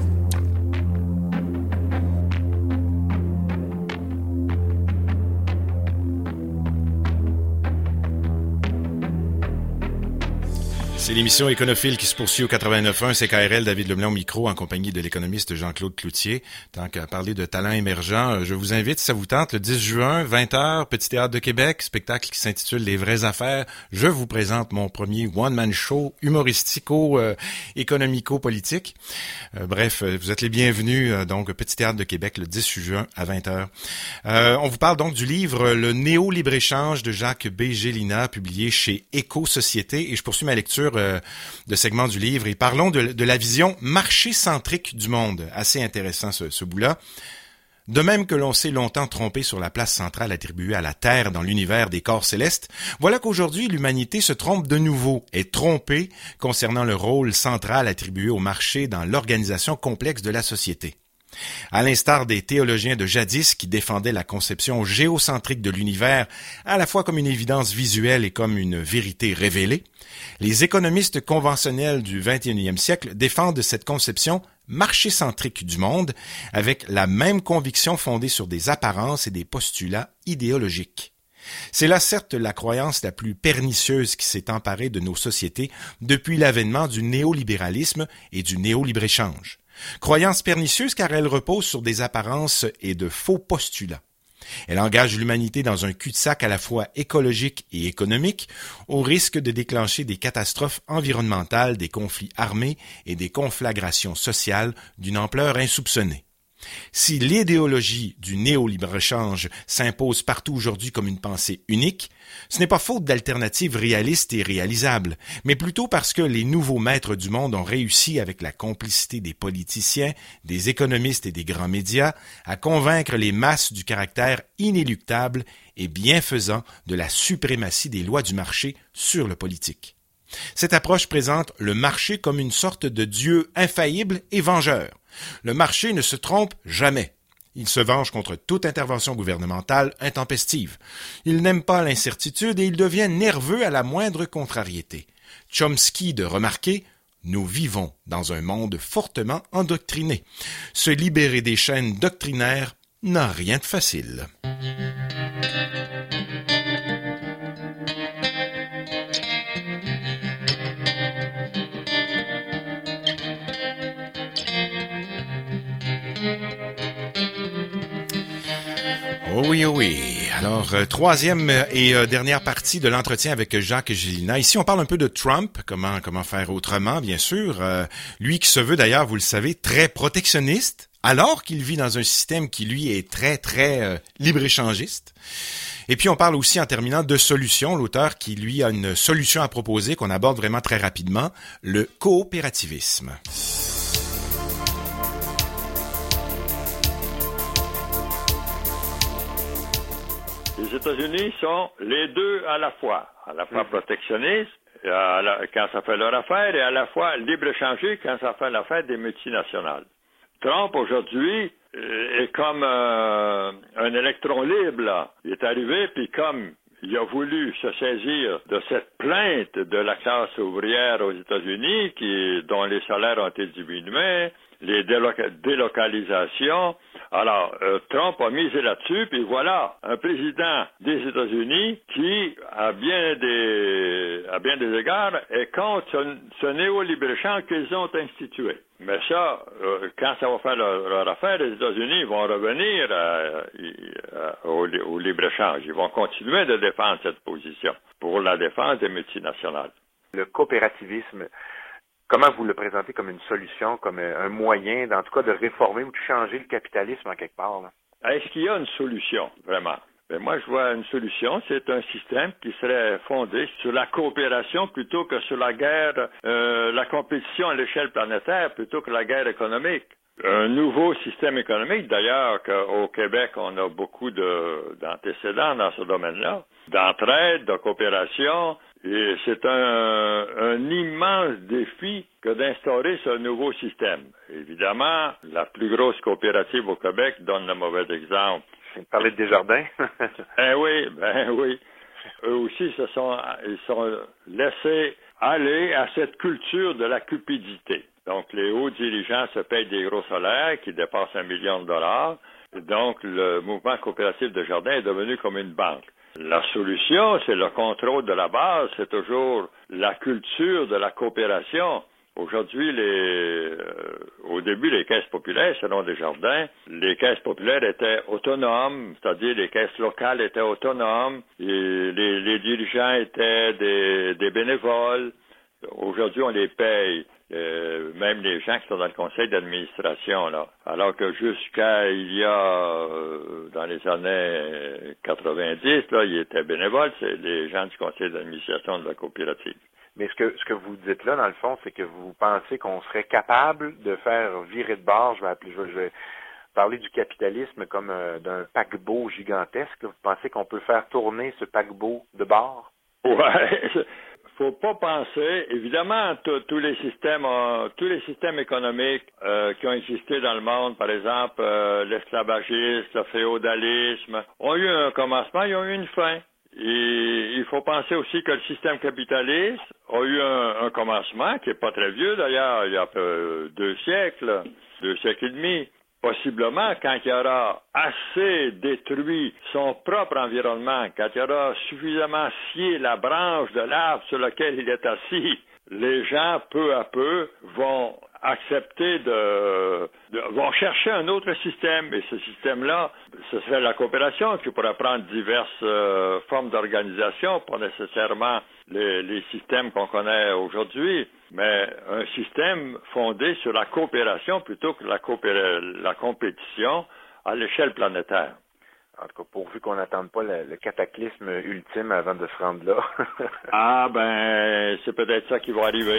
C'est l'émission Éconophile qui se poursuit au 89.1 CKRL, David Lemblin au micro, en compagnie de l'économiste Jean-Claude Cloutier. Tant qu'à parler de talents émergents, je vous invite, si ça vous tente, le 10 juin, 20h, Petit Théâtre de Québec, spectacle qui s'intitule Les vraies affaires. Je vous présente mon premier one-man show humoristico-économico-politique. Bref, vous êtes les bienvenus, donc Petit Théâtre de Québec, le 10 juin à 20h. On vous parle donc du livre Le néo-libre-échange de Jacques B. Gélina, publié chez Éco-Société, et je poursuis ma lecture de segments du livre et parlons de la vision marché-centrique du monde. Assez intéressant ce bout-là. De même que l'on s'est longtemps trompé sur la place centrale attribuée à la Terre dans l'univers des corps célestes, voilà qu'aujourd'hui l'humanité se trompe de nouveau, est trompée concernant le rôle central attribué au marché dans l'organisation complexe de la société. À l'instar des théologiens de jadis qui défendaient la conception géocentrique de l'univers à la fois comme une évidence visuelle et comme une vérité révélée, les économistes conventionnels du 21e siècle défendent cette conception marché-centrique du monde avec la même conviction fondée sur des apparences et des postulats idéologiques. C'est là certes la croyance la plus pernicieuse qui s'est emparée de nos sociétés depuis l'avènement du néolibéralisme et du néo-libre-échange. Croyance pernicieuse car elle repose sur des apparences et de faux postulats. Elle engage l'humanité dans un cul-de-sac à la fois écologique et économique, au risque de déclencher des catastrophes environnementales, des conflits armés et des conflagrations sociales d'une ampleur insoupçonnée. Si l'idéologie du néo-libre-échange s'impose partout aujourd'hui comme une pensée unique, ce n'est pas faute d'alternatives réalistes et réalisables, mais plutôt parce que les nouveaux maîtres du monde ont réussi, avec la complicité des politiciens, des économistes et des grands médias, à convaincre les masses du caractère inéluctable et bienfaisant de la suprématie des lois du marché sur le politique. Cette approche présente le marché comme une sorte de dieu infaillible et vengeur. Le marché ne se trompe jamais. Il se venge contre toute intervention gouvernementale intempestive. Il n'aime pas l'incertitude et il devient nerveux à la moindre contrariété. Chomsky de remarquer « Nous vivons dans un monde fortement endoctriné. Se libérer des chaînes doctrinaires n'a rien de facile. » Oh oui. Alors, troisième et dernière partie de l'entretien avec Jacques Gélinas. Ici, on parle un peu de Trump, comment faire autrement, bien sûr. Lui qui se veut d'ailleurs, vous le savez, très protectionniste, alors qu'il vit dans un système qui, lui, est très libre-échangiste. Et puis, on parle aussi, en terminant, de solutions. L'auteur qui, lui, a une solution à proposer qu'on aborde vraiment très rapidement, le coopérativisme. Les États-Unis sont les deux à la fois protectionnistes, quand ça fait leur affaire, et à la fois libre-échangé quand ça fait l'affaire des multinationales. Trump, aujourd'hui, est comme un électron libre, là. Il est arrivé, puis comme il a voulu se saisir de cette plainte de la classe ouvrière aux États-Unis, dont les salaires ont été diminués, les délocalisations. Alors, Trump a misé là-dessus, puis voilà, un président des États-Unis qui, à bien des égards, est contre ce néo-libre-échange qu'ils ont institué. Mais ça, quand ça va faire leur affaire, les États-Unis vont revenir au libre-échange. Ils vont continuer de défendre cette position pour la défense des multinationales. Le coopérativisme, comment vous le présentez comme une solution, comme un moyen, en tout cas, de réformer ou de changer le capitalisme en quelque part, là? Est-ce qu'il y a une solution, vraiment? Ben moi, je vois une solution, c'est un système qui serait fondé sur la coopération plutôt que sur la guerre, la compétition à l'échelle planétaire plutôt que la guerre économique. Un nouveau système économique, d'ailleurs, qu'au Québec, on a beaucoup d'antécédents dans ce domaine-là, d'entraide, de coopération, et c'est un immense défi que d'instaurer ce nouveau système. Évidemment, la plus grosse coopérative au Québec donne le mauvais exemple. Vous parlez de Desjardins? Ben oui. Eux aussi ils sont laissés aller à cette culture de la cupidité. Donc, les hauts dirigeants se payent des gros salaires qui dépassent $1 million. Et donc, le mouvement coopératif Desjardins est devenu comme une banque. La solution, c'est le contrôle de la base, c'est toujours la culture de la coopération. Aujourd'hui, au début, les caisses populaires, selon Desjardins, les caisses populaires étaient autonomes, c'est-à-dire les caisses locales étaient autonomes, et les dirigeants étaient des bénévoles. Aujourd'hui, on les paye, même les gens qui sont dans le conseil d'administration, là. Alors que jusqu'à il y a, dans les années 90, là, ils étaient bénévoles, c'est les gens du conseil d'administration de la coopérative. Mais ce que vous dites là, dans le fond, c'est que vous pensez qu'on serait capable de faire virer de bord, je vais parler du capitalisme comme d'un paquebot gigantesque. Vous pensez qu'on peut faire tourner ce paquebot de bord? Ouais. Faut pas penser, évidemment, tous les systèmes économiques qui ont existé dans le monde, par exemple l'esclavagisme, le féodalisme, ont eu un commencement, ils ont eu une fin. Et il faut penser aussi que le système capitaliste a eu un commencement qui est pas très vieux d'ailleurs, il y a 2 siècles et demi. Possiblement, quand il y aura assez détruit son propre environnement, quand il aura suffisamment scié la branche de l'arbre sur lequel il est assis, les gens, peu à peu, vont accepter vont chercher un autre système. Et ce système-là, ce serait la coopération qui pourrait prendre diverses formes d'organisation, pas nécessairement les systèmes qu'on connaît aujourd'hui, mais un système fondé sur la coopération plutôt que la compétition à l'échelle planétaire. En tout cas, pourvu qu'on n'attende pas le cataclysme ultime avant de se rendre là. Ah ben, c'est peut-être ça qui va arriver.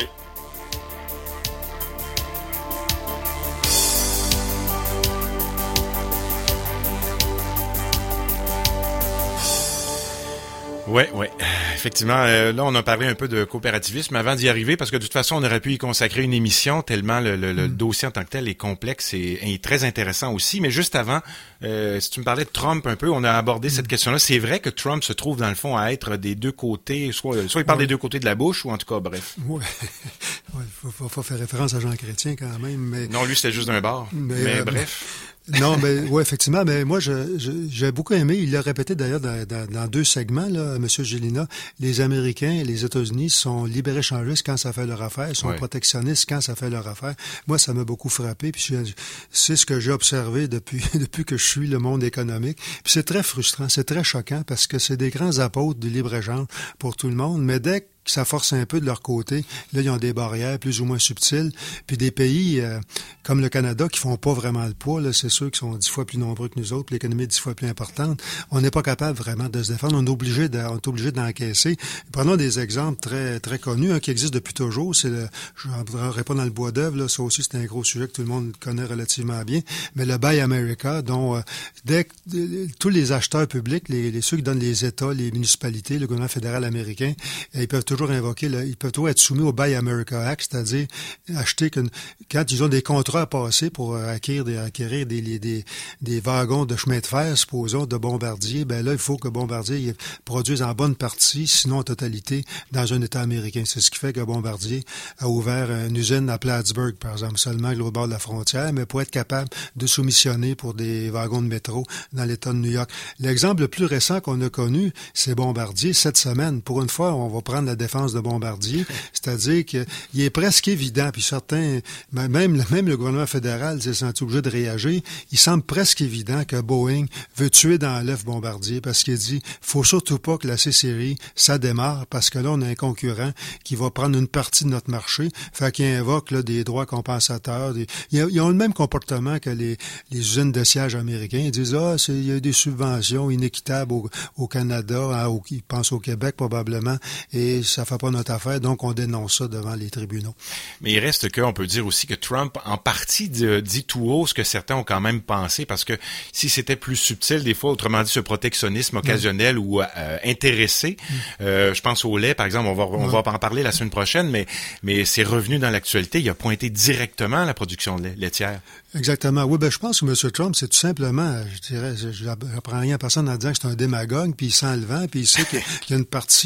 Ouais. Effectivement, là, on a parlé un peu de coopérativisme avant d'y arriver, parce que de toute façon, on aurait pu y consacrer une émission, tellement le dossier en tant que tel est complexe et très intéressant aussi. Mais juste avant, si tu me parlais de Trump un peu, on a abordé cette question-là. C'est vrai que Trump se trouve, dans le fond, à être des deux côtés, soit il parle des deux côtés de la bouche, ou en tout cas, bref. Ouais, faut faire référence à Jean Chrétien quand même. Mais... Non, lui, c'était juste d'un bar. Mais bref... Non, mais ouais, effectivement, mais moi j'ai beaucoup aimé, il l'a répété d'ailleurs dans deux segments là, M. Gélina, les Américains et les États-Unis sont libre-échangistes quand ça fait leur affaire, sont protectionnistes quand ça fait leur affaire. Moi, ça m'a beaucoup frappé, puis c'est ce que j'ai observé depuis que je suis le monde économique. Puis c'est très frustrant, c'est très choquant parce que c'est des grands apôtres du libre-échange pour tout le monde, mais dès que ça force un peu de leur côté. Là, ils ont des barrières plus ou moins subtiles. Puis des pays comme le Canada qui font pas vraiment le poids, là, c'est ceux qui sont 10 fois plus nombreux que nous autres, puis l'économie est 10 fois plus importante. On n'est pas capable vraiment de se défendre. On est obligé d'encaisser. Prenons des exemples très très connus, qui existent depuis toujours. Je ne rentrerai pas dans le bois d'œuvre, là. Ça aussi, c'est un gros sujet que tout le monde connaît relativement bien. Mais le Buy America, dont tous les acheteurs publics, ceux qui donnent les États, les municipalités, le gouvernement fédéral américain, ils peuvent toujours invoquer, ils peuvent toujours être soumis au Buy America Act, c'est-à-dire acheter quand ils ont des contrats à passer pour acquérir des wagons de chemin de fer, supposons, de Bombardier, ben là, il faut que Bombardier produise en bonne partie, sinon en totalité, dans un État américain. C'est ce qui fait que Bombardier a ouvert une usine à Plattsburgh, par exemple, seulement à l'autre bord de la frontière, mais pour être capable de soumissionner pour des wagons de métro dans l'État de New York. L'exemple le plus récent qu'on a connu, c'est Bombardier. Cette semaine, pour une fois, on va prendre la défense de Bombardier, c'est-à-dire qu'il est presque évident, puis certains, même le gouvernement fédéral s'est senti obligé de réagir, il semble presque évident que Boeing veut tuer dans l'œuf Bombardier parce qu'il dit, faut surtout pas que la C-Série, ça démarre, parce que là, on a un concurrent qui va prendre une partie de notre marché, fait qu'il invoque là, des droits compensateurs. Ils ont le même comportement que les usines de siège américains. Ils disent, il y a des subventions inéquitables au Canada, ils pensent au Québec probablement, et ça fait pas notre affaire, donc on dénonce ça devant les tribunaux. Mais il reste qu'on peut dire aussi que Trump, en partie, dit tout haut ce que certains ont quand même pensé, parce que si c'était plus subtil, des fois, autrement dit, ce protectionnisme occasionnel ou intéressé, je pense au lait, par exemple, on va en parler la semaine prochaine, mais c'est revenu dans l'actualité, il a pointé directement à la production laitière. Exactement. Oui, je pense que M. Trump, c'est tout simplement, je dirais, je n'apprends rien à personne en disant que c'est un démagogue, puis il sent le vent, puis il sait qu'il y a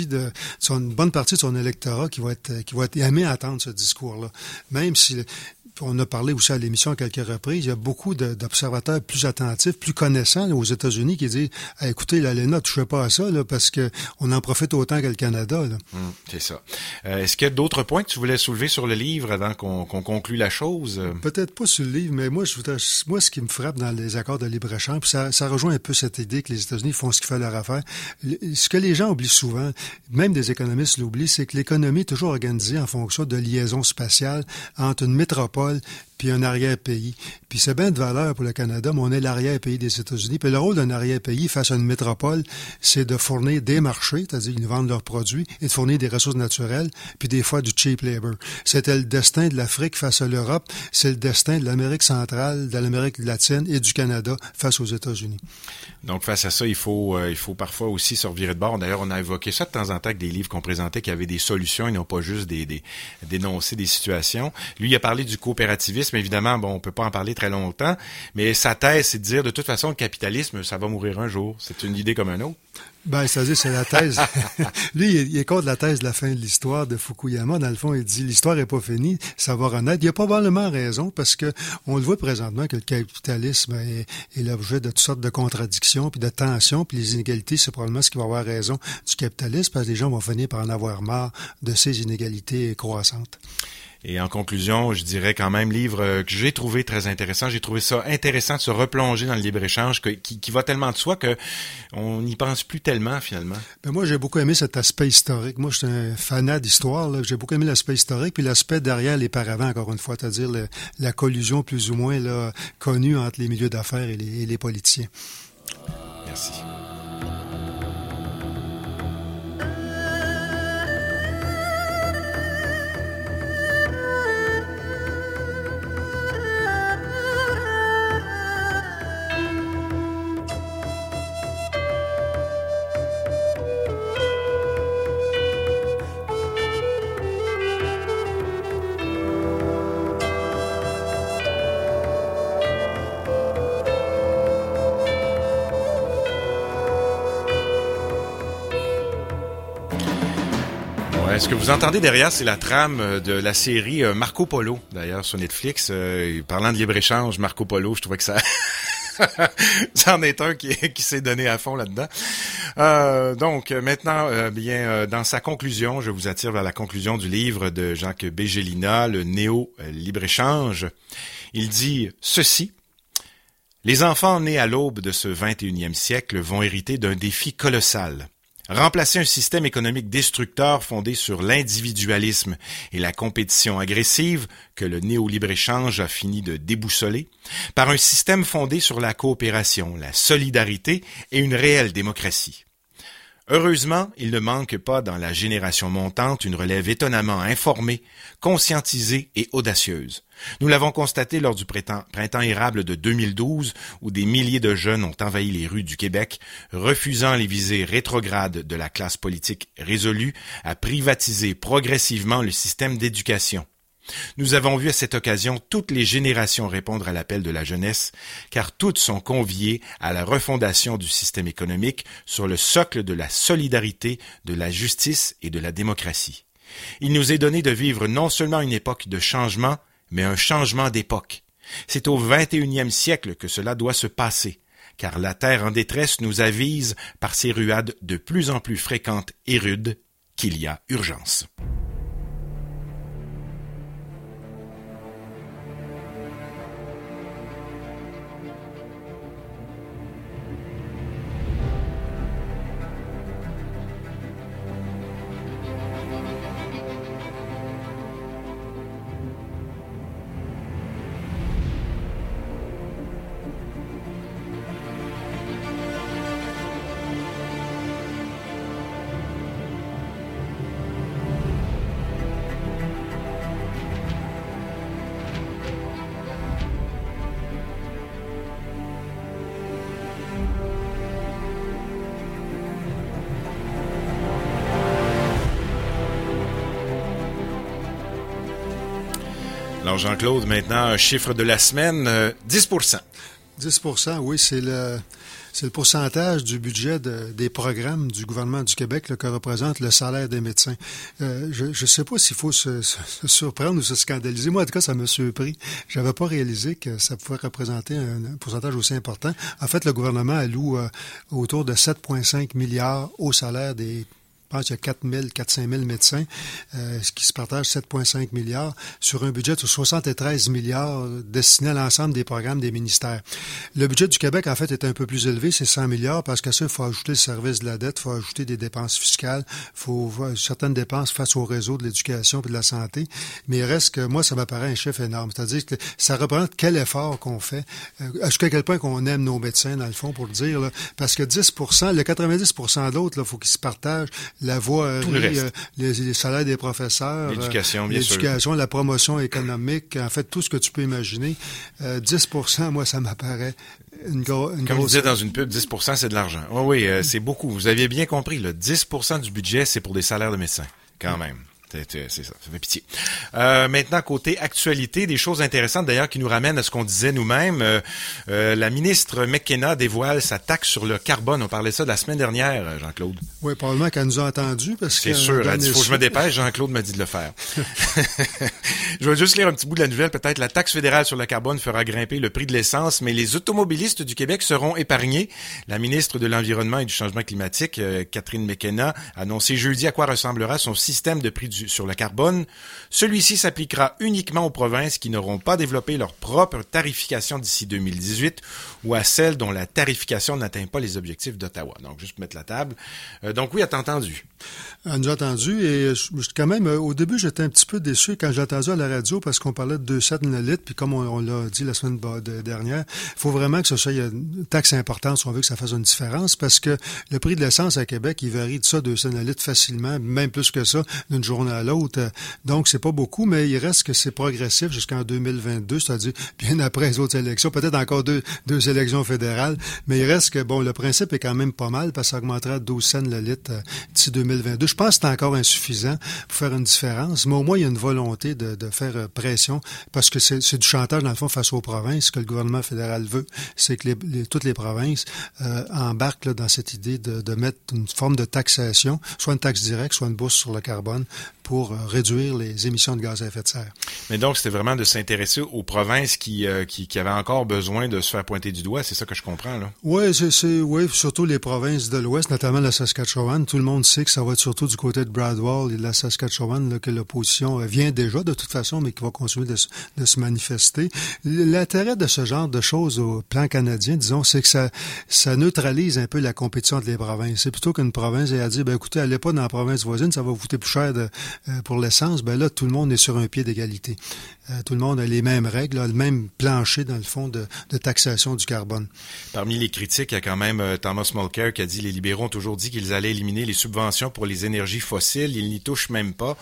une bonne partie de son électorat qui va être aimé à entendre ce discours-là. Même si on a parlé aussi à l'émission à quelques reprises, il y a beaucoup d'observateurs plus attentifs, plus connaissants là, aux États-Unis qui disent écoutez, l'ALENA, touchez pas à ça là, parce que on en profite autant que le Canada. Là. C'est ça. Est-ce qu'il y a d'autres points que tu voulais soulever sur le livre avant qu'on conclue la chose? Peut-être pas sur le livre, mais moi, ce qui me frappe dans les accords de libre-échange, puis ça rejoint un peu cette idée que les États-Unis font ce qu'ils font leur affaire. Ce que les gens oublient souvent, même des économistes l'oublient, c'est que l'économie est toujours organisée en fonction de liaisons spatiales entre une métropole puis un arrière-pays. Puis c'est bien de valeur pour le Canada, mais on est l'arrière-pays des États-Unis. Puis le rôle d'un arrière-pays face à une métropole, c'est de fournir des marchés, c'est-à-dire ils vendent leurs produits, et de fournir des ressources naturelles, puis des fois du cheap labor. C'était le destin de l'Afrique face à l'Europe, c'est le destin de l'Amérique centrale, de l'Amérique latine et du Canada face aux États-Unis. Donc face à ça, il faut parfois aussi se revirer de bord. D'ailleurs, on a évoqué ça de temps en temps avec des livres qu'on présentait qui avaient des solutions et non pas juste dénoncer des situations. Lui, il a parlé du coopérativisme. capitalisme, évidemment, bon, on peut pas en parler très longtemps, mais sa thèse, c'est de dire, de toute façon, le capitalisme, ça va mourir un jour. C'est une idée comme un autre. Ben, c'est-à-dire, c'est la thèse. Lui, il est contre la thèse de la fin de l'histoire de Fukuyama. Dans le fond, il dit, l'histoire est pas finie, ça va renaître. Il a probablement raison, parce que on le voit présentement que le capitalisme est l'objet de toutes sortes de contradictions, puis de tensions, puis les inégalités, c'est probablement ce qui va avoir raison du capitalisme, parce que les gens vont finir par en avoir marre de ces inégalités croissantes. Et en conclusion, je dirais quand même livre que j'ai trouvé très intéressant. J'ai trouvé ça intéressant de se replonger dans le libre-échange qui va tellement de soi que on n'y pense plus tellement finalement. Ben moi, j'ai beaucoup aimé cet aspect historique. Moi, je suis un fanat d'histoire. Là. J'ai beaucoup aimé l'aspect historique, puis l'aspect derrière les paravents, encore une fois, c'est-à-dire la collusion plus ou moins là, connue entre les milieux d'affaires et les politiciens. Merci. Ce que vous entendez derrière, c'est la trame de la série Marco Polo, d'ailleurs, sur Netflix. Parlant de libre-échange, Marco Polo, je trouvais que ça... c'en est un qui s'est donné à fond là-dedans. Donc, maintenant, dans sa conclusion, je vous attire vers la conclusion du livre de Jacques Bégelina, le néo-libre-échange. Il dit ceci. Les enfants nés à l'aube de ce 21e siècle vont hériter d'un défi colossal. Remplacer un système économique destructeur fondé sur l'individualisme et la compétition agressive que le néo-libre-échange a fini de déboussoler par un système fondé sur la coopération, la solidarité et une réelle démocratie. Heureusement, il ne manque pas dans la génération montante une relève étonnamment informée, conscientisée et audacieuse. Nous l'avons constaté lors du printemps érable de 2012, où des milliers de jeunes ont envahi les rues du Québec, refusant les visées rétrogrades de la classe politique résolue à privatiser progressivement le système d'éducation. Nous avons vu à cette occasion toutes les générations répondre à l'appel de la jeunesse, car toutes sont conviées à la refondation du système économique sur le socle de la solidarité, de la justice et de la démocratie. Il nous est donné de vivre non seulement une époque de changement, mais un changement d'époque. C'est au 21e siècle que cela doit se passer, car la terre en détresse nous avise, par ses ruades de plus en plus fréquentes et rudes, qu'il y a urgence. Alors Jean-Claude, maintenant, un chiffre de la semaine, 10%. 10%, oui, c'est le pourcentage du budget des programmes du gouvernement du Québec là, que représente le salaire des médecins. Je sais pas s'il faut se surprendre ou se scandaliser. Moi, en tout cas, ça m'a surpris. J'avais pas réalisé que ça pouvait représenter un pourcentage aussi important. En fait, le gouvernement alloue autour de 7,5 milliards au salaire des... Je pense qu'il y a 4 5 000 médecins qui se partagent 7,5 milliards sur un budget de 73 milliards destiné à l'ensemble des programmes des ministères. Le budget du Québec, en fait, est un peu plus élevé, c'est 100 milliards, parce qu'à ça, il faut ajouter le service de la dette, il faut ajouter des dépenses fiscales, il faut certaines dépenses face au réseau de l'éducation et de la santé. Mais il reste que, moi, ça m'apparaît un chiffre énorme. C'est-à-dire que ça représente quel effort qu'on fait, jusqu'à quel point qu'on aime nos médecins, dans le fond, pour le dire, là, parce que 10%, le 90% d'autres, il faut qu'ils se partagent la voirie, les salaires des professeurs, l'éducation, bien sûr. La promotion économique, en fait, tout ce que tu peux imaginer. 10%, moi, ça m'apparaît une grosse... Comme vous disiez dans une pub, 10%, c'est de l'argent. Oh oui, c'est beaucoup. Vous aviez bien compris, là, 10% du budget, c'est pour des salaires de médecins, quand même. C'est ça, ça fait pitié. Maintenant, côté actualité, des choses intéressantes d'ailleurs qui nous ramènent à ce qu'on disait nous-mêmes. La ministre McKenna dévoile sa taxe sur le carbone. On parlait de ça la semaine dernière, Jean-Claude. Oui, probablement qu'elle nous a entendus. C'est sûr, elle dit, faut que je me dépêche. Jean-Claude m'a dit de le faire. Je vais juste lire un petit bout de la nouvelle. Peut-être la taxe fédérale sur le carbone fera grimper le prix de l'essence, mais les automobilistes du Québec seront épargnés. La ministre de l'Environnement et du Changement climatique, Catherine McKenna, a annoncé jeudi à quoi ressemblera son système de prix sur le carbone. Celui-ci s'appliquera uniquement aux provinces qui n'auront pas développé leur propre tarification d'ici 2018 ou à celles dont la tarification n'atteint pas les objectifs d'Ottawa. Donc, juste pour mettre la table. Donc oui, elle t'a entendu. Elle nous a entendu et quand même, au début, j'étais un petit peu déçu quand j'ai entendu à la radio parce qu'on parlait de 2 cents le litre, puis comme on l'a dit la semaine dernière, il faut vraiment que ce soit une taxe importante si on veut que ça fasse une différence parce que le prix de l'essence à Québec, il varie de ça, 2 cents le litre facilement, même plus que ça, d'une journée à l'autre. Donc, c'est pas beaucoup, mais il reste que c'est progressif jusqu'en 2022, c'est-à-dire bien après les autres élections, peut-être encore deux élections fédérales, mais il reste que, bon, le principe est quand même pas mal parce que ça augmentera à 12 cents le litre d'ici 2022. Je pense que c'est encore insuffisant pour faire une différence, mais au moins, il y a une volonté de faire pression parce que c'est du chantage, dans le fond, face aux provinces. Ce que le gouvernement fédéral veut, c'est que toutes les provinces embarquent là, dans cette idée de mettre une forme de taxation, soit une taxe directe, soit une bourse sur le carbone pour réduire les émissions de gaz à effet de serre. Mais donc, c'était vraiment de s'intéresser aux provinces qui avaient encore besoin de se faire pointer du doigt, c'est ça que je comprends, là? Oui, oui, surtout les provinces de l'Ouest, notamment la Saskatchewan. Tout le monde sait que ça va être surtout du côté de Bradwell et de la Saskatchewan là, que l'opposition vient déjà de toute façon, mais qui va continuer de se manifester. L'intérêt de ce genre de choses au plan canadien, disons, c'est que ça neutralise un peu la compétition entre les provinces. C'est plutôt qu'une province ait à dire, écoutez, allez pas dans la province voisine, ça va vous coûter plus cher pour l'essence. Là, tout le monde est sur un pied d'égalité. Tout le monde a les mêmes règles, le même plancher, dans le fond, de taxation du carbone. Parmi les critiques, il y a quand même Thomas Mulcair qui a dit les libéraux ont toujours dit qu'ils allaient éliminer les subventions pour les énergies fossiles. Ils n'y touchent même pas.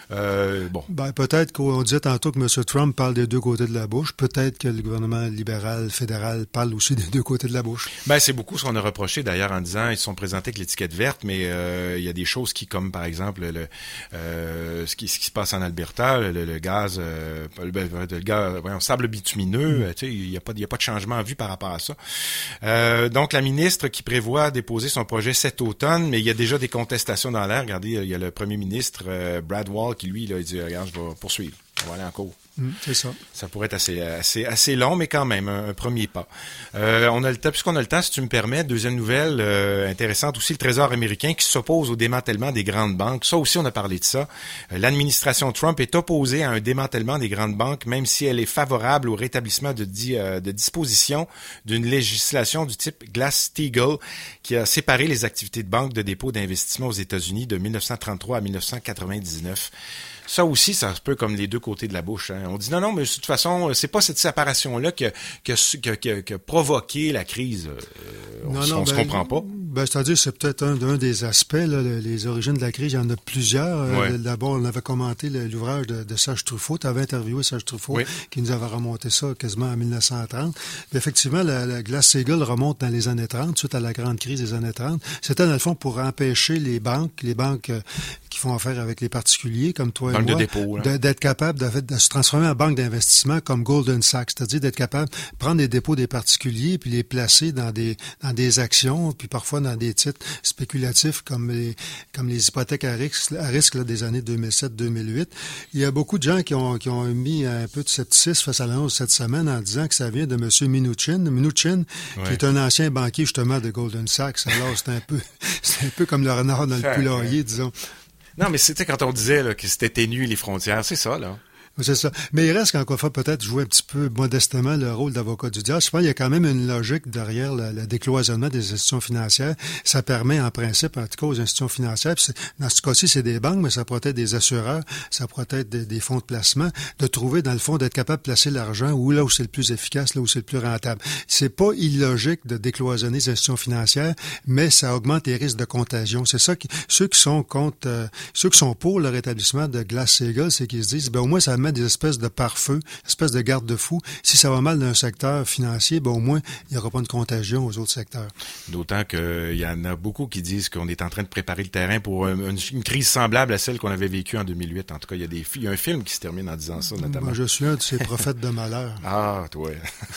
Bon. Peut-être qu'on disait tantôt que M. Trump parle des deux côtés de la bouche. Peut-être que le gouvernement libéral fédéral parle aussi des deux côtés de la bouche. C'est beaucoup ce qu'on a reproché d'ailleurs en disant ils se sont présentés avec l'étiquette verte, mais il y a des choses qui, comme par exemple ce qui se passe en Alberta, le gaz, sable bitumineux, il y a pas de changement en vue par rapport à ça. Donc la ministre qui prévoit déposer son projet cet automne, mais il y a déjà des contestations dans l'air. Regardez, il y a le premier ministre Brad Wall qui lui, là, il dit regarde, je vais poursuivre. On va aller en cours. C'est ça. Ça pourrait être assez long, mais quand même, un premier pas. On a le temps, puisqu'on a le temps, si tu me permets, deuxième nouvelle intéressante aussi, le Trésor américain qui s'oppose au démantèlement des grandes banques. Ça aussi, on a parlé de ça. L'administration Trump est opposée à un démantèlement des grandes banques, même si elle est favorable au rétablissement de dispositions d'une législation du type Glass-Steagall qui a séparé les activités de banque de dépôt d'investissement aux États-Unis de 1933 à 1999. Ça aussi, ça se peut comme les deux côtés de la bouche. Hein. On dit non, mais de toute façon, c'est pas cette séparation-là qui a provoqué la crise. On se comprend pas. C'est-à-dire, c'est peut-être un des aspects, là, les origines de la crise. Il y en a plusieurs. Ouais. D'abord, on avait commenté l'ouvrage de Serge Truffaut. Tu avais interviewé Serge Truffaut, qui nous avait remonté ça quasiment en 1930. Puis effectivement, la Glass-Steagall remonte dans les années 30, suite à la grande crise des années 30. C'était, dans le fond, pour empêcher les banques qui font affaire avec les particuliers, comme toi et moi, d'être capable de se transformer en banque d'investissement comme Goldman Sachs, c'est-à-dire d'être capable de prendre les dépôts des particuliers puis les placer dans des actions, puis parfois dans des titres spéculatifs comme les hypothèques à risque là, des années 2007-2008. Il y a beaucoup de gens qui ont mis un peu de scepticisme face à l'annonce cette semaine en disant que ça vient de M. Mnuchin, qui est un ancien banquier justement de Goldman Sachs. Alors c'est un peu comme le renard dans le poulailler, disons. Non, mais c'était quand on disait là, que c'était ténu les frontières, c'est ça, là. C'est ça. Mais il reste qu'encore une fois, peut-être jouer un petit peu modestement le rôle d'avocat du diable. Je pense qu'il y a quand même une logique derrière le décloisonnement des institutions financières. Ça permet, en principe, en tout cas, aux institutions financières, puis dans ce cas-ci, c'est des banques, mais ça pourrait être des assureurs, ça pourrait être des fonds de placement, de trouver, dans le fond, d'être capable de placer l'argent là où c'est le plus efficace, là où c'est le plus rentable. C'est pas illogique de décloisonner les institutions financières, mais ça augmente les risques de contagion. C'est ça ceux qui sont pour le rétablissement de Glass-Steagall, c'est qu'ils se disent, au moins, ça met des espèces de pare-feu, des espèces de garde-fous. Si ça va mal dans un secteur financier, ben au moins, il n'y aura pas de contagion aux autres secteurs. D'autant qu'il y en a beaucoup qui disent qu'on est en train de préparer le terrain pour une crise semblable à celle qu'on avait vécue en 2008. En tout cas, il y a un film qui se termine en disant ça, notamment. Moi, je suis un de ces prophètes de malheur. Ah, toi.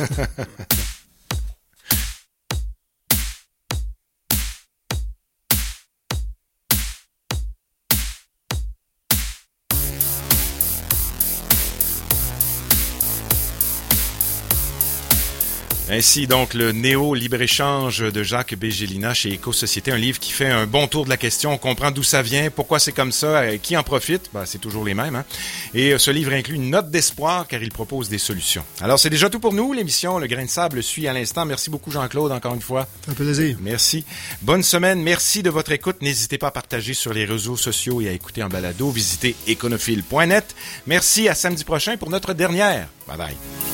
Ainsi donc le Néo-Libre-Échange de Jacques B. Gélina chez Éco-Société, un livre qui fait un bon tour de la question, on comprend d'où ça vient, pourquoi c'est comme ça, qui en profite, c'est toujours les mêmes. Hein? Et ce livre inclut une note d'espoir car il propose des solutions. Alors c'est déjà tout pour nous, l'émission Le Grain de Sable suit à l'instant. Merci beaucoup Jean-Claude encore une fois. Un plaisir. Merci. Bonne semaine, merci de votre écoute. N'hésitez pas à partager sur les réseaux sociaux et à écouter en balado. Visitez econophile.net. Merci, à samedi prochain pour notre dernière. Bye bye.